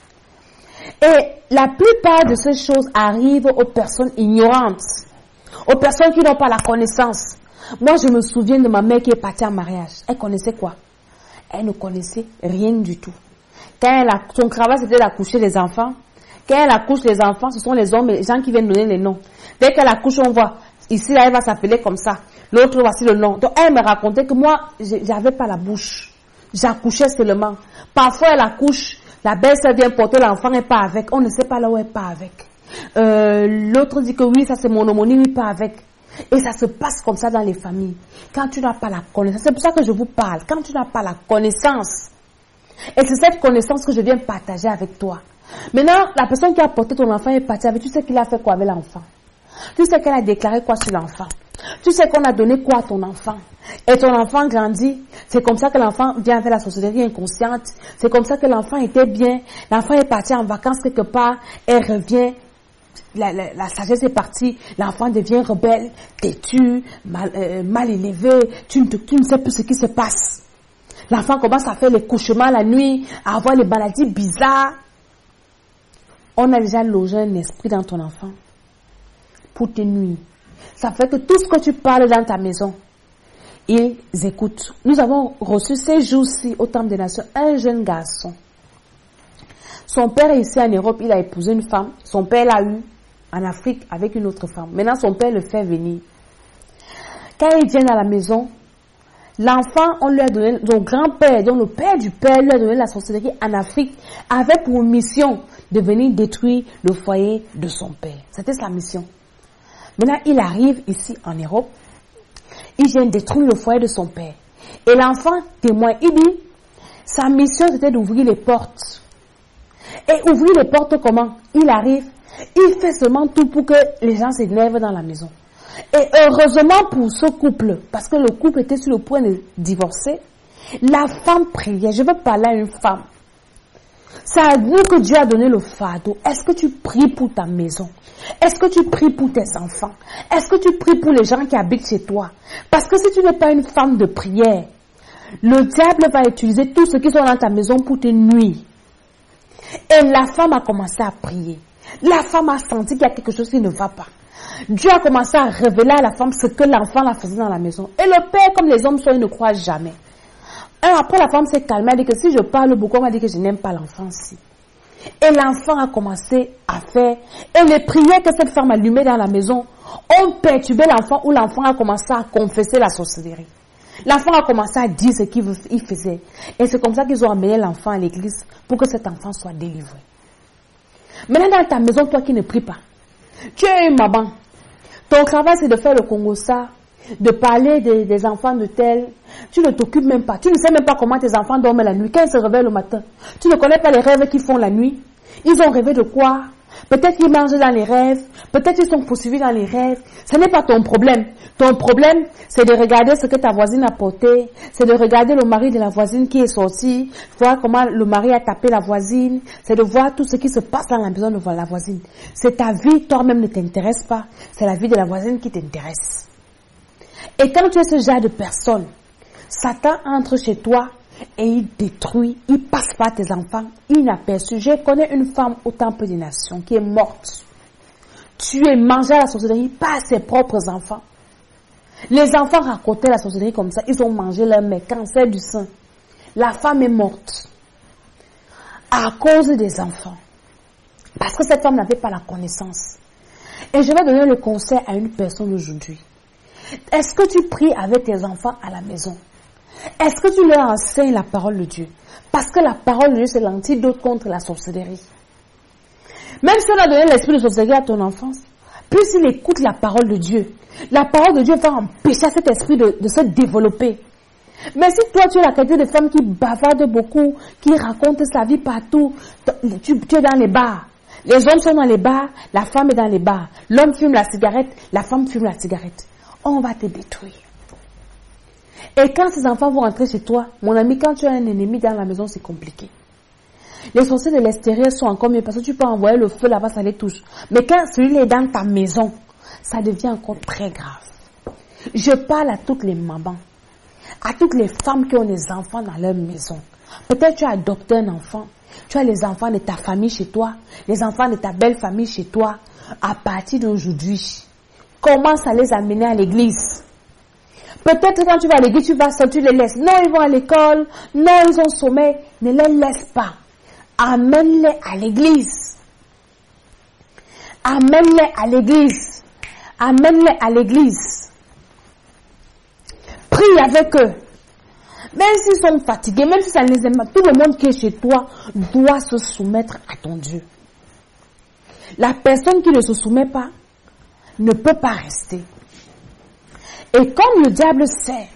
Et la plupart de ces choses arrivent aux personnes ignorantes, aux personnes qui n'ont pas la connaissance. Moi, je me souviens de ma mère qui est partie en mariage. Elle connaissait quoi? Elle ne connaissait rien du tout. Quand son travail, c'était d'accoucher les enfants. Quand elle accouche les enfants, ce sont les hommes et les gens qui viennent donner les noms. Dès qu'elle accouche, on voit, ici, là, elle va s'appeler comme ça. L'autre, voici le nom. Donc, elle me racontait que moi, j'avais pas la bouche. J'accouchais seulement. Parfois, elle accouche, la belle-sœur vient porter l'enfant et pas avec. On ne sait pas là où elle part avec. L'autre dit que oui, ça c'est mon homonyme, il part avec. Et ça se passe comme ça dans les familles. Quand tu n'as pas la connaissance, c'est pour ça que je vous parle. Quand tu n'as pas la connaissance, et c'est cette connaissance que je viens partager avec toi. Maintenant, la personne qui a porté ton enfant est partie avec, tu sais qu'il a fait quoi avec l'enfant? Tu sais qu'elle a déclaré quoi sur l'enfant? Tu sais qu'on a donné quoi à ton enfant? Et ton enfant grandit. C'est comme ça que l'enfant vient faire la sorcellerie inconsciente. C'est comme ça que l'enfant était bien. L'enfant est parti en vacances quelque part. Elle revient. La sagesse est partie. L'enfant devient rebelle, têtu, mal élevé. Tu ne sais plus ce qui se passe. L'enfant commence à faire les couchements la nuit, à avoir les maladies bizarres. On a déjà logé un esprit dans ton enfant pour tes nuits. Ça fait que tout ce que tu parles dans ta maison, ils écoutent. Nous avons reçu ces jours-ci au Temple des Nations un jeune garçon. Son père est ici en Europe, il a épousé une femme. Son père l'a eu en Afrique avec une autre femme. Maintenant, son père le fait venir. Quand il vient à la maison, l'enfant, on lui a donné, son grand-père, donc le père du père, lui a donné la sorcellerie en Afrique, avait pour mission de venir détruire le foyer de son père. C'était sa mission. Maintenant, il arrive ici en Europe, il vient détruire le foyer de son père. Et l'enfant témoigne, il dit, sa mission c'était d'ouvrir les portes. Et ouvrir les portes comment? Il arrive, il fait seulement tout pour que les gens s'énervent dans la maison. Et heureusement pour ce couple, parce que le couple était sur le point de divorcer, la femme priait. Je veux parler à une femme. Ça a dit que Dieu a donné le fardeau. Est-ce que tu pries pour ta maison? Est-ce que tu pries pour tes enfants? Est-ce que tu pries pour les gens qui habitent chez toi? Parce que si tu n'es pas une femme de prière, le diable va utiliser tous ceux qui sont dans ta maison pour te nuire. Et la femme a commencé à prier. La femme a senti qu'il y a quelque chose qui ne va pas. Dieu a commencé à révéler à la femme ce que l'enfant la faisait dans la maison. Et le père, comme les hommes sont, ils ne croient jamais. Et après, la femme s'est calmée, elle a dit que si je parle beaucoup, on m'a dit que je n'aime pas l'enfant ci. Et l'enfant a commencé à faire. Et les prières que cette femme allumait dans la maison ont perturbé l'enfant, où l'enfant a commencé à confesser la sorcellerie. L'enfant a commencé à dire ce qu'il faisait. Et c'est comme ça qu'ils ont amené l'enfant à l'église pour que cet enfant soit délivré. Maintenant, dans ta maison, toi qui ne pries pas, tu es une maman. Ton travail, c'est de faire le Congo-ça, de parler des enfants de tel. Tu ne t'occupes même pas. Tu ne sais même pas comment tes enfants dorment la nuit. Quand ils se réveillent le matin, tu ne connais pas les rêves qu'ils font la nuit. Ils ont rêvé de quoi? Peut-être qu'ils mangent dans les rêves. Peut-être qu'ils sont poursuivis dans les rêves. Ce n'est pas ton problème. Ton problème, c'est de regarder ce que ta voisine a porté. C'est de regarder le mari de la voisine qui est sorti. Voir comment le mari a tapé la voisine. C'est de voir tout ce qui se passe dans la maison de la voisine. C'est ta vie, toi-même ne t'intéresse pas. C'est la vie de la voisine qui t'intéresse. Et quand tu es ce genre de personne, Satan entre chez toi et il détruit, il passe par tes enfants, inaperçu. Je connais une femme au temple des nations qui est morte, tuée, mangée à la sorcellerie par ses propres enfants. Les enfants racontaient la sorcellerie comme ça, ils ont mangé leur mère, cancer du sein. La femme est morte à cause des enfants. Parce que cette femme n'avait pas la connaissance. Et je vais donner le conseil à une personne aujourd'hui. Est-ce que tu pries avec tes enfants à la maison? Est-ce que tu leur enseignes la parole de Dieu? Parce que la parole de Dieu, c'est l'antidote contre la sorcellerie. Même si on a donné l'esprit de sorcellerie à ton enfance, plus il écoute la parole de Dieu, la parole de Dieu va empêcher cet esprit de se développer. Mais si toi, tu es la qualité de femme qui bavarde beaucoup, qui raconte sa vie partout, tu es dans les bars. Les hommes sont dans les bars, la femme est dans les bars. L'homme fume la cigarette, la femme fume la cigarette. On va te détruire. Et quand ces enfants vont rentrer chez toi, mon ami, quand tu as un ennemi dans la maison, c'est compliqué. Les sorciers de l'extérieur sont encore mieux parce que tu peux envoyer le feu là-bas, ça les touche. Mais quand celui-là est dans ta maison, ça devient encore très grave. Je parle à toutes les mamans, à toutes les femmes qui ont des enfants dans leur maison. Peut-être tu as adopté un enfant, tu as les enfants de ta famille chez toi, les enfants de ta belle famille chez toi. À partir d'aujourd'hui, commence à les amener à l'église. Peut-être quand tu vas à l'église, tu les laisses. Non, ils vont à l'école. Non, ils ont sommeil. Ne les laisse pas. Amène-les à l'église. Amène-les à l'église. Amène-les à l'église. Prie avec eux. Même s'ils sont fatigués, même si ça ne les aime pas, tout le monde qui est chez toi doit se soumettre à ton Dieu. La personne qui ne se soumet pas ne peut pas rester. Et comme le diable sait,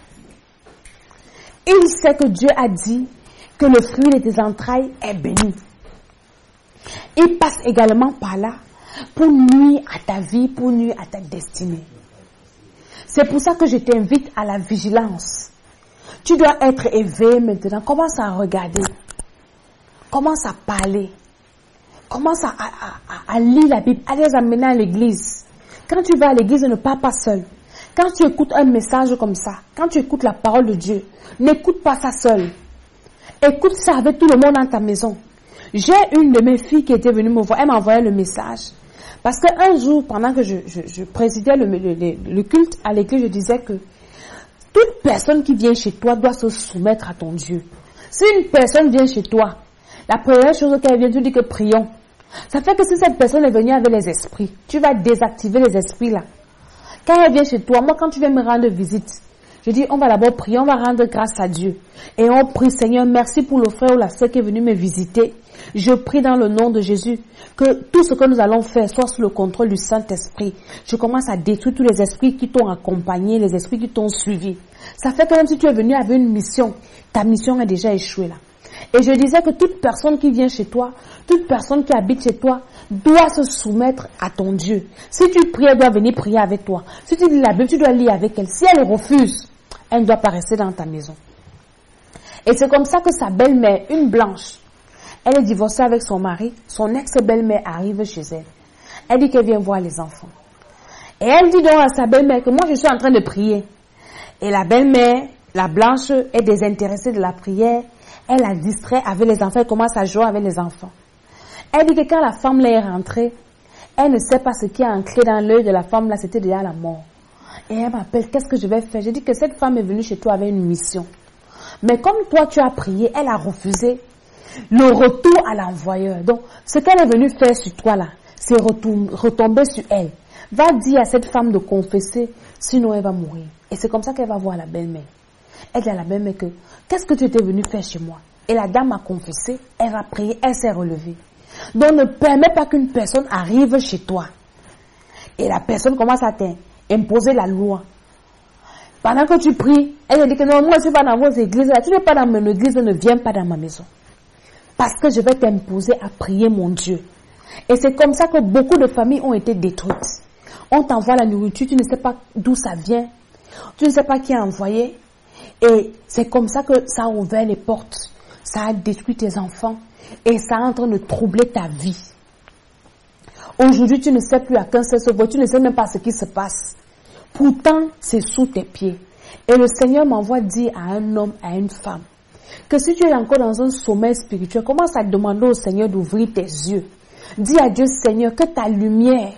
il sait que Dieu a dit que le fruit de tes entrailles est béni. Il passe également par là pour nuire à ta vie, pour nuire à ta destinée. C'est pour ça que je t'invite à la vigilance. Tu dois être éveillé maintenant. Commence à regarder. Commence à parler. Commence à lire la Bible. À les amener à l'église. Quand tu vas à l'église, ne pars pas seul. Quand tu écoutes un message comme ça, quand tu écoutes la parole de Dieu, n'écoute pas ça seul. Écoute ça avec tout le monde dans ta maison. J'ai une de mes filles qui était venue me voir, elle m'a envoyé le message. Parce qu'un jour, pendant que je présidais le culte à l'église, je disais que toute personne qui vient chez toi doit se soumettre à ton Dieu. Si une personne vient chez toi, la première chose qu'elle vient, tu dis que prions. Ça fait que si cette personne est venue avec les esprits, tu vas désactiver les esprits là. Quand elle vient chez toi, moi quand tu viens me rendre visite, je dis on va d'abord prier, on va rendre grâce à Dieu. Et on prie, Seigneur, merci pour le frère ou la sœur qui est venu me visiter. Je prie dans le nom de Jésus que tout ce que nous allons faire soit sous le contrôle du Saint-Esprit. Je commence à détruire tous les esprits qui t'ont accompagné, les esprits qui t'ont suivi. Ça fait que même si tu es venu avec une mission, ta mission a déjà échoué là. Et je disais que toute personne qui vient chez toi, toute personne qui habite chez toi, doit se soumettre à ton Dieu. Si tu pries, elle doit venir prier avec toi. Si tu lis la Bible, tu dois lire avec elle. Si elle refuse, elle ne doit pas rester dans ta maison. Et c'est comme ça que sa belle-mère, une blanche, elle est divorcée avec son mari, son ex-belle-mère arrive chez elle. Elle dit qu'elle vient voir les enfants. Et elle dit donc à sa belle-mère que moi je suis en train de prier. Et la belle-mère, la blanche, est désintéressée de la prière. Elle la distrait avec les enfants, elle commence à jouer avec les enfants. Elle dit que quand la femme là est rentrée, elle ne sait pas ce qui est ancré dans l'œil de la femme là, c'était déjà la mort. Et elle m'appelle, qu'est-ce que je vais faire? Je dis que cette femme est venue chez toi avec une mission. Mais comme toi tu as prié, elle a refusé le retour à l'envoyeur. Donc, ce qu'elle est venue faire sur toi là, c'est retomber sur elle. Va dire à cette femme de confesser, sinon elle va mourir. Et c'est comme ça qu'elle va voir la belle-mère. Elle dit à la belle-mère que, qu'est-ce que tu étais venue faire chez moi? Et la dame a confessé, elle a prié, elle s'est relevée. Donc ne permets pas qu'une personne arrive chez toi. Et la personne commence à t'imposer la loi. Pendant que tu pries, elle dit que non, moi je ne suis pas dans vos églises. Tu n'es pas dans mon église, ne viens pas dans ma maison. Parce que je vais t'imposer à prier mon Dieu. Et c'est comme ça que beaucoup de familles ont été détruites. On t'envoie la nourriture, tu ne sais pas d'où ça vient. Tu ne sais pas qui a envoyé. Et c'est comme ça que ça a ouvert les portes. Ça a détruit tes enfants. Et ça est en train de troubler ta vie. Aujourd'hui, tu ne sais plus à quel sens se voir. Tu ne sais même pas ce qui se passe. Pourtant, c'est sous tes pieds. Et le Seigneur m'envoie dire à un homme, à une femme, que si tu es encore dans un sommeil spirituel, commence à demander au Seigneur d'ouvrir tes yeux. Dis à Dieu, Seigneur, que ta lumière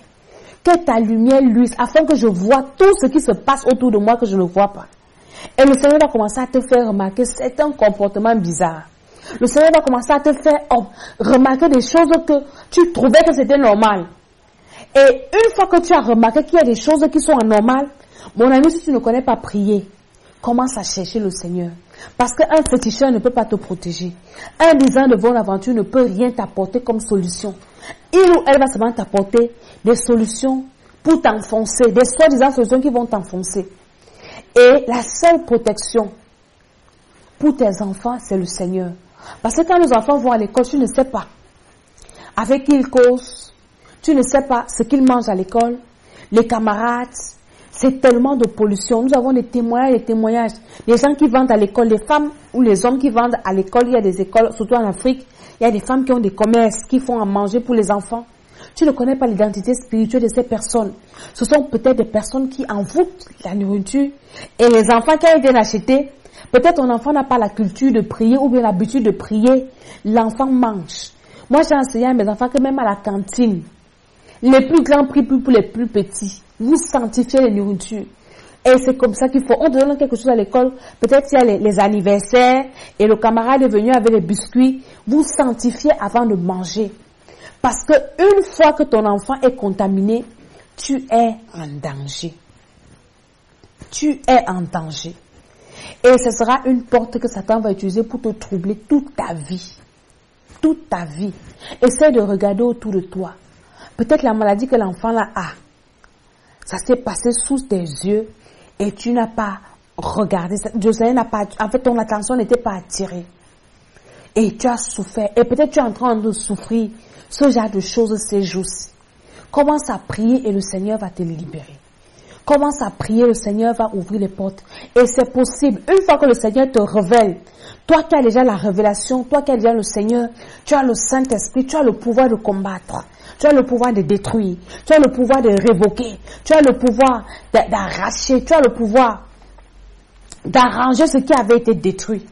luise, afin que je vois tout ce qui se passe autour de moi que je ne vois pas. Et le Seigneur va commencer à te faire remarquer certains comportements bizarres. Le Seigneur va commencer à te faire remarquer des choses que tu trouvais que c'était normal. Et une fois que tu as remarqué qu'il y a des choses qui sont anormales, mon ami, si tu ne connais pas prier, commence à chercher le Seigneur. Parce qu'un féticheur ne peut pas te protéger. Un disant de bonne aventure ne peut rien t'apporter comme solution. Il ou elle va seulement t'apporter des solutions pour t'enfoncer, des soi-disant solutions qui vont t'enfoncer. Et la seule protection pour tes enfants, c'est le Seigneur. Parce que quand nos enfants vont à l'école, tu ne sais pas avec qui ils causent, tu ne sais pas ce qu'ils mangent à l'école, les camarades, c'est tellement de pollution. Nous avons des témoignages. Les gens qui vendent à l'école, les femmes ou les hommes qui vendent à l'école, il y a des écoles, surtout en Afrique, il y a des femmes qui ont des commerces, qui font à manger pour les enfants. Tu ne connais pas l'identité spirituelle de ces personnes. Ce sont peut-être des personnes qui envoûtent la nourriture. Et les enfants qui ont été achetés, peut-être ton enfant n'a pas la culture de prier ou bien l'habitude de prier. L'enfant mange. Moi, j'ai enseigné à mes enfants que même à la cantine, les plus grands prient plus pour les plus petits. Vous sanctifiez les nourritures. Et c'est comme ça qu'il faut. On donne quelque chose à l'école. Peut-être il y a les anniversaires et le camarade est venu avec les biscuits. Vous sanctifiez avant de manger. Parce que une fois que ton enfant est contaminé, tu es en danger. Tu es en danger. Et ce sera une porte que Satan va utiliser pour te troubler toute ta vie. Toute ta vie. Essaie de regarder autour de toi. Peut-être la maladie que l'enfant là a. Ça s'est passé sous tes yeux et tu n'as pas regardé. En fait, ton attention n'était pas attirée. Et tu as souffert. Et peut-être tu es en train de souffrir. Ce genre de choses ces jours-ci. Commence à prier et le Seigneur va te libérer. Commence à prier, le Seigneur va ouvrir les portes. Et c'est possible. Une fois que le Seigneur te révèle, toi qui as déjà la révélation, toi qui as déjà le Seigneur, tu as le Saint-Esprit, tu as le pouvoir de combattre. Tu as le pouvoir de détruire. Tu as le pouvoir de révoquer. Tu as le pouvoir d'arracher. Tu as le pouvoir d'arranger ce qui avait été détruit.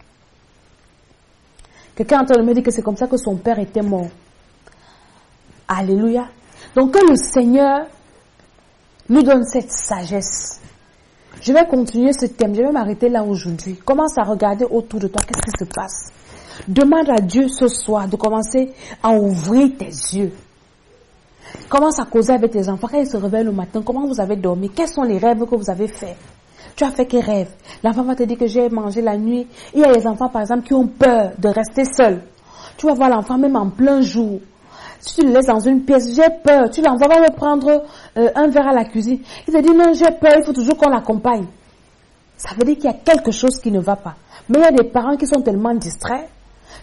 Quelqu'un entend me dire que c'est comme ça que son père était mort. Alléluia. Donc que le Seigneur nous donne cette sagesse. Je vais continuer ce thème. Je vais m'arrêter là aujourd'hui. Commence à regarder autour de toi. Qu'est-ce qui se passe? Demande à Dieu ce soir de commencer à ouvrir tes yeux. Commence à causer avec tes enfants. Quand ils se réveillent le matin, comment vous avez dormi? Quels sont les rêves que vous avez faits? Tu as fait quel rêve? L'enfant va te dire que j'ai mangé la nuit. Il y a des enfants, par exemple, qui ont peur de rester seuls. Tu vas voir l'enfant même en plein jour. Si tu le laisses dans une pièce, j'ai peur. Tu l'envoies me prendre un verre à la cuisine. Il te dit non, j'ai peur, il faut toujours qu'on l'accompagne. Ça veut dire qu'il y a quelque chose qui ne va pas. Mais il y a des parents qui sont tellement distraits.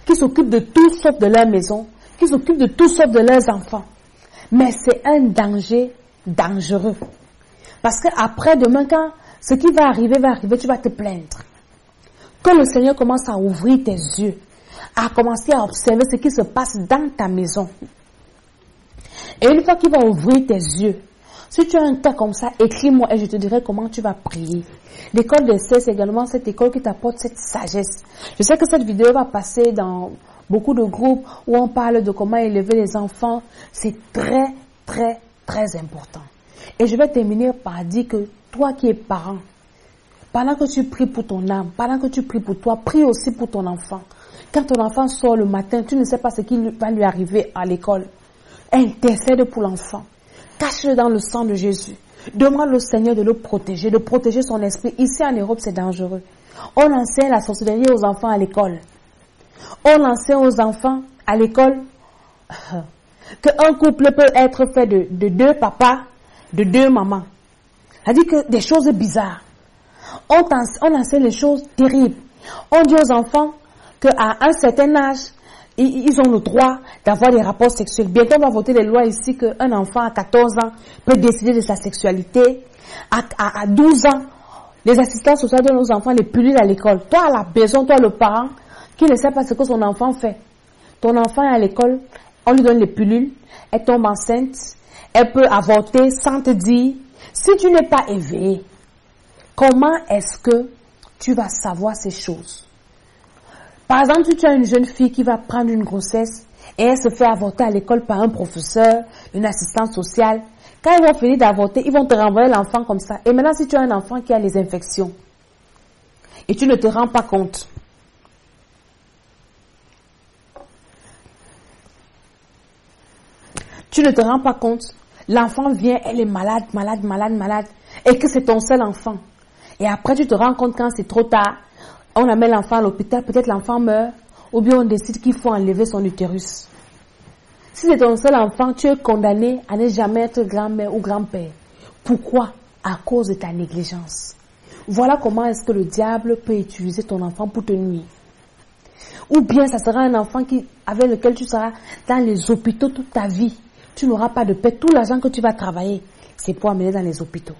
qui s'occupent de tout sauf de leur maison, qui s'occupent de tout sauf de leurs enfants. Mais c'est un danger dangereux. Parce que après demain, quand ce qui va arriver, tu vas te plaindre. Que le Seigneur commence à ouvrir tes yeux, à commencer à observer ce qui se passe dans ta maison. Et une fois qu'il va ouvrir tes yeux, si tu as un cas comme ça, écris-moi et je te dirai comment tu vas prier. L'école d'Esther, c'est également cette école qui t'apporte cette sagesse. Je sais que cette vidéo va passer dans beaucoup de groupes où on parle de comment élever les enfants. C'est très, très, très important. Et je vais terminer par dire que toi qui es parent, pendant que tu pries pour ton âme, pendant que tu pries pour toi, prie aussi pour ton enfant. Quand ton enfant sort le matin, tu ne sais pas ce qui va lui arriver à l'école. Intercède pour l'enfant. Cache-le dans le sang de Jésus. Demande au Seigneur de le protéger, de protéger son esprit. Ici en Europe, c'est dangereux. On enseigne la sorcellerie aux enfants à l'école. On enseigne aux enfants à l'école qu'un couple peut être fait de deux papas, de deux mamans. C'est-à-dire que des choses bizarres. On enseigne les choses terribles. On dit aux enfants qu'à un certain âge, ils ont le droit d'avoir des rapports sexuels. Bientôt, on va voter les lois ici qu'un enfant à 14 ans peut décider de sa sexualité. À 12 ans, les assistants sociaux donnent aux enfants les pilules à l'école. Toi, à la maison, toi, le parent, qui ne sait pas ce que son enfant fait. Ton enfant est à l'école, on lui donne les pilules, elle tombe enceinte, elle peut avorter sans te dire. Si tu n'es pas éveillé, comment est-ce que tu vas savoir ces choses? Par exemple, si tu as une jeune fille qui va prendre une grossesse et elle se fait avorter à l'école par un professeur, une assistante sociale, quand ils vont finir d'avorter, ils vont te renvoyer l'enfant comme ça. Et maintenant, si tu as un enfant qui a les infections et tu ne te rends pas compte, l'enfant vient, elle est malade, et que c'est ton seul enfant. Et après, tu te rends compte quand c'est trop tard, on amène l'enfant à l'hôpital, peut-être l'enfant meurt, ou bien on décide qu'il faut enlever son utérus. Si c'est ton seul enfant, tu es condamné à ne jamais être grand-mère ou grand-père. Pourquoi? À cause de ta négligence. Voilà comment est-ce que le diable peut utiliser ton enfant pour te nuire. Ou bien ça sera un enfant avec lequel tu seras dans les hôpitaux toute ta vie. Tu n'auras pas de paix. Tout l'argent que tu vas travailler, c'est pour amener dans les hôpitaux.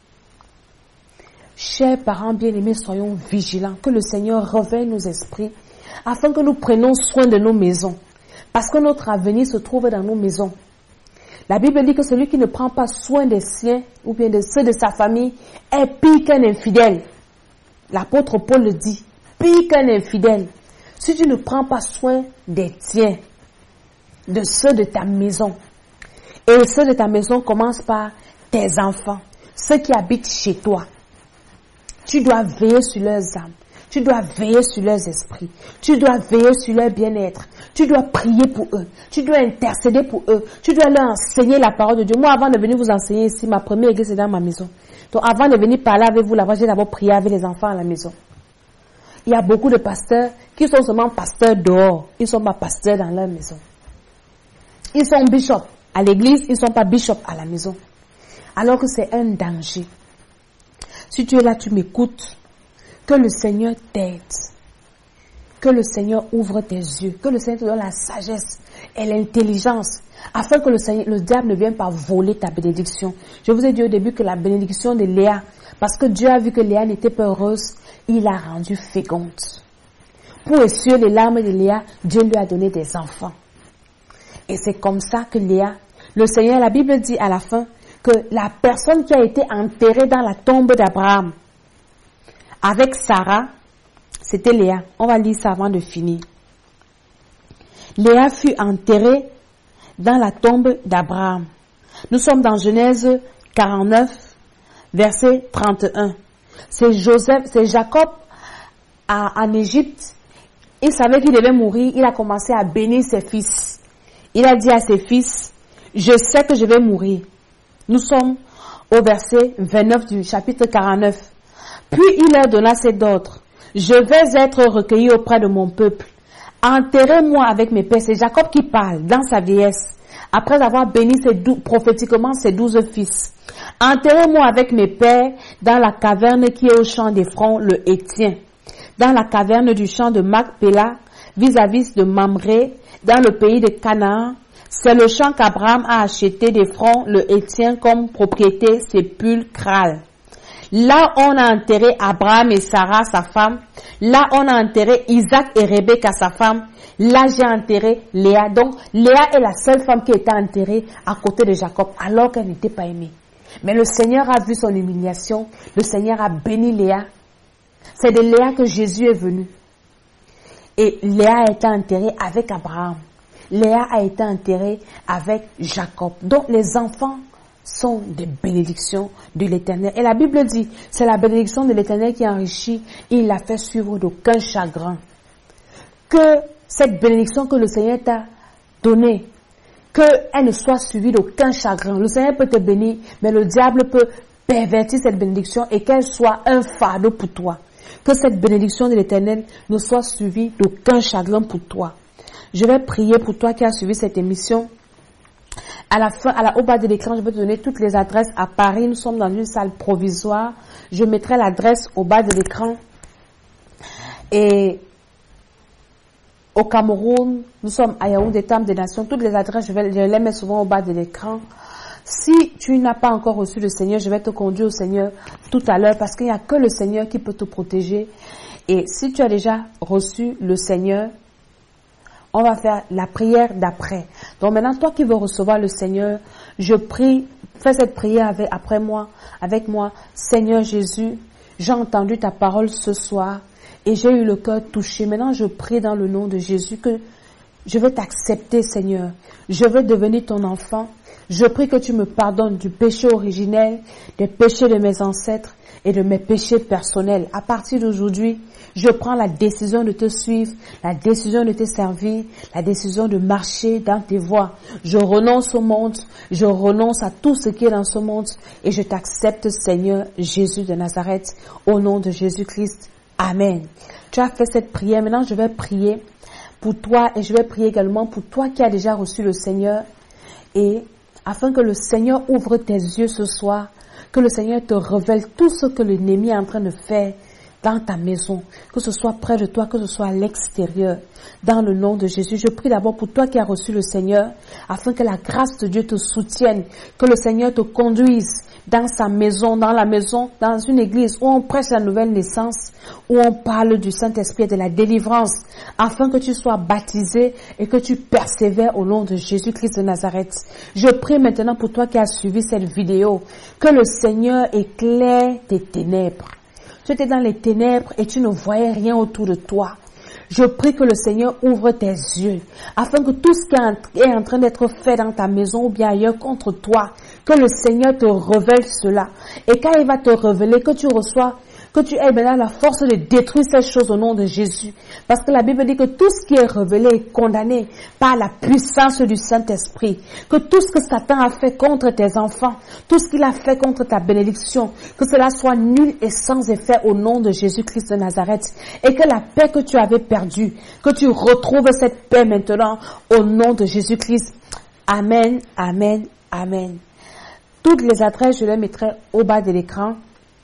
Chers parents bien-aimés, soyons vigilants, que le Seigneur réveille nos esprits, afin que nous prenions soin de nos maisons. Parce que notre avenir se trouve dans nos maisons. La Bible dit que celui qui ne prend pas soin des siens, ou bien de ceux de sa famille, est pire qu'un infidèle. L'apôtre Paul le dit, pire qu'un infidèle. Si tu ne prends pas soin des tiens, de ceux de ta maison, et ceux de ta maison commencent par tes enfants, ceux qui habitent chez toi, tu dois veiller sur leurs âmes. Tu dois veiller sur leurs esprits. Tu dois veiller sur leur bien-être. Tu dois prier pour eux. Tu dois intercéder pour eux. Tu dois leur enseigner la parole de Dieu. Moi, avant de venir vous enseigner ici, ma première église est dans ma maison. Donc, avant de venir parler avec vous là-bas, j'ai d'abord prié avec les enfants à la maison. Il y a beaucoup de pasteurs qui sont seulement pasteurs dehors. Ils ne sont pas pasteurs dans leur maison. Ils sont bishops à l'église, ils ne sont pas bishops à la maison. Alors que c'est un danger. Si tu es là, tu m'écoutes, que le Seigneur t'aide, que le Seigneur ouvre tes yeux, que le Seigneur te donne la sagesse et l'intelligence, afin que le diable ne vienne pas voler ta bénédiction. Je vous ai dit au début que la bénédiction de Léa, parce que Dieu a vu que Léa n'était pas heureuse, il l'a rendue féconde. Pour essuyer les larmes de Léa, Dieu lui a donné des enfants. Et c'est comme ça que Léa, le Seigneur, la Bible dit à la fin, que la personne qui a été enterrée dans la tombe d'Abraham avec Sarah, c'était Léa. On va lire ça avant de finir. Léa fut enterrée dans la tombe d'Abraham. Nous sommes dans Genèse 49, verset 31. C'est Jacob en Égypte. Il savait qu'il devait mourir. Il a commencé à bénir ses fils. Il a dit à ses fils, je sais que je vais mourir. Nous sommes au verset 29 du chapitre 49. Puis il leur donna cet ordre. Je vais être recueilli auprès de mon peuple. Enterrez-moi avec mes pères. C'est Jacob qui parle dans sa vieillesse. Après avoir béni prophétiquement ses 12 fils. Enterrez-moi avec mes pères dans la caverne qui est au champ d'Ephron, le Héthien. Dans la caverne du champ de Macpéla, vis-à-vis de Mamré, dans le pays de Canaan. C'est le champ qu'Abraham a acheté d'Ephron, le Héthien, comme propriété sépulcrale. Là, on a enterré Abraham et Sarah, sa femme. Là, on a enterré Isaac et Rebecca, sa femme. Là, j'ai enterré Léa. Donc, Léa est la seule femme qui était enterrée à côté de Jacob, alors qu'elle n'était pas aimée. Mais le Seigneur a vu son humiliation. Le Seigneur a béni Léa. C'est de Léa que Jésus est venu. Et Léa a été enterrée avec Abraham. Léa a été enterrée avec Jacob. Donc, les enfants sont des bénédictions de l'Éternel. Et la Bible dit, c'est la bénédiction de l'Éternel qui enrichit et il l'a fait suivre d'aucun chagrin. Que cette bénédiction que le Seigneur t'a donnée, qu'elle ne soit suivie d'aucun chagrin. Le Seigneur peut te bénir, mais le diable peut pervertir cette bénédiction et qu'elle soit un fardeau pour toi. Que cette bénédiction de l'Éternel ne soit suivie d'aucun chagrin pour toi. Je vais prier pour toi qui as suivi cette émission. À la fin, au bas de l'écran, je vais te donner toutes les adresses à Paris. Nous sommes dans une salle provisoire. Je mettrai l'adresse au bas de l'écran. Et au Cameroun, nous sommes à Yaoundé, Temple des Nations. Toutes les adresses, je les mets souvent au bas de l'écran. Si tu n'as pas encore reçu le Seigneur, je vais te conduire au Seigneur tout à l'heure parce qu'il n'y a que le Seigneur qui peut te protéger. Et si tu as déjà reçu le Seigneur, on va faire la prière d'après. Donc maintenant, toi qui veux recevoir le Seigneur, je prie, fais cette prière avec moi. Seigneur Jésus, j'ai entendu ta parole ce soir et j'ai eu le cœur touché. Maintenant, je prie dans le nom de Jésus que je veux t'accepter, Seigneur. Je veux devenir ton enfant. Je prie que tu me pardonnes du péché originel, des péchés de mes ancêtres et de mes péchés personnels. À partir d'aujourd'hui, je prends la décision de te suivre, la décision de te servir, la décision de marcher dans tes voies. Je renonce au monde, je renonce à tout ce qui est dans ce monde et je t'accepte, Seigneur Jésus de Nazareth, au nom de Jésus-Christ. Amen. Tu as fait cette prière, maintenant je vais prier pour toi et je vais prier également pour toi qui as déjà reçu le Seigneur et afin que le Seigneur ouvre tes yeux ce soir, que le Seigneur te révèle tout ce que l'ennemi est en train de faire dans ta maison, que ce soit près de toi, que ce soit à l'extérieur, dans le nom de Jésus. Je prie d'abord pour toi qui as reçu le Seigneur, afin que la grâce de Dieu te soutienne, que le Seigneur te conduise dans sa maison, dans une église où on prêche la nouvelle naissance, où on parle du Saint-Esprit et de la délivrance, afin que tu sois baptisé et que tu persévères au nom de Jésus-Christ de Nazareth. Je prie maintenant pour toi qui as suivi cette vidéo, que le Seigneur éclaire tes ténèbres. Tu étais dans les ténèbres et tu ne voyais rien autour de toi. Je prie que le Seigneur ouvre tes yeux, afin que tout ce qui est en train d'être fait dans ta maison ou bien ailleurs contre toi, que le Seigneur te révèle cela. Et quand il va te révéler, que tu aies maintenant la force de détruire ces choses au nom de Jésus. Parce que la Bible dit que tout ce qui est révélé est condamné par la puissance du Saint-Esprit. Que tout ce que Satan a fait contre tes enfants, tout ce qu'il a fait contre ta bénédiction, que cela soit nul et sans effet au nom de Jésus-Christ de Nazareth. Et que la paix que tu avais perdue, que tu retrouves cette paix maintenant au nom de Jésus-Christ. Amen, amen, amen. Toutes les adresses, je les mettrai au bas de l'écran.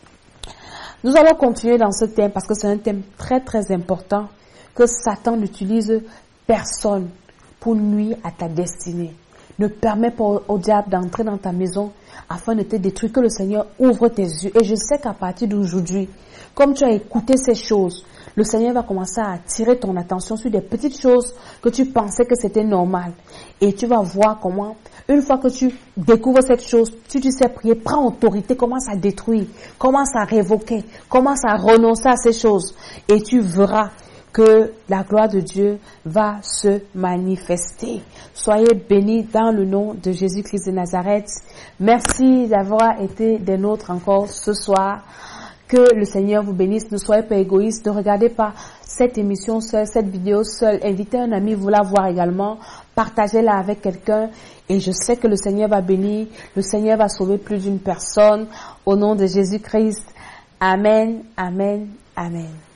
Nous allons continuer dans ce thème parce que c'est un thème très très important, que Satan n'utilise personne pour nuire à ta destinée. Ne permets pas au diable d'entrer dans ta maison afin de te détruire, que le Seigneur ouvre tes yeux. Et je sais qu'à partir d'aujourd'hui, comme tu as écouté ces choses, le Seigneur va commencer à attirer ton attention sur des petites choses que tu pensais que c'était normal. Et tu vas voir comment, une fois que tu découvres cette chose, si tu sais prier, prends autorité, commence à détruire, commence à révoquer, commence à renoncer à ces choses. Et tu verras que la gloire de Dieu va se manifester. Soyez bénis dans le nom de Jésus-Christ de Nazareth. Merci d'avoir été des nôtres encore ce soir. Que le Seigneur vous bénisse. Ne soyez pas égoïstes. Ne regardez pas cette émission seule, cette vidéo seule. Invitez un ami, vous la voir également. Partagez-la avec quelqu'un. Et je sais que le Seigneur va bénir. Le Seigneur va sauver plus d'une personne. Au nom de Jésus-Christ. Amen, amen, amen.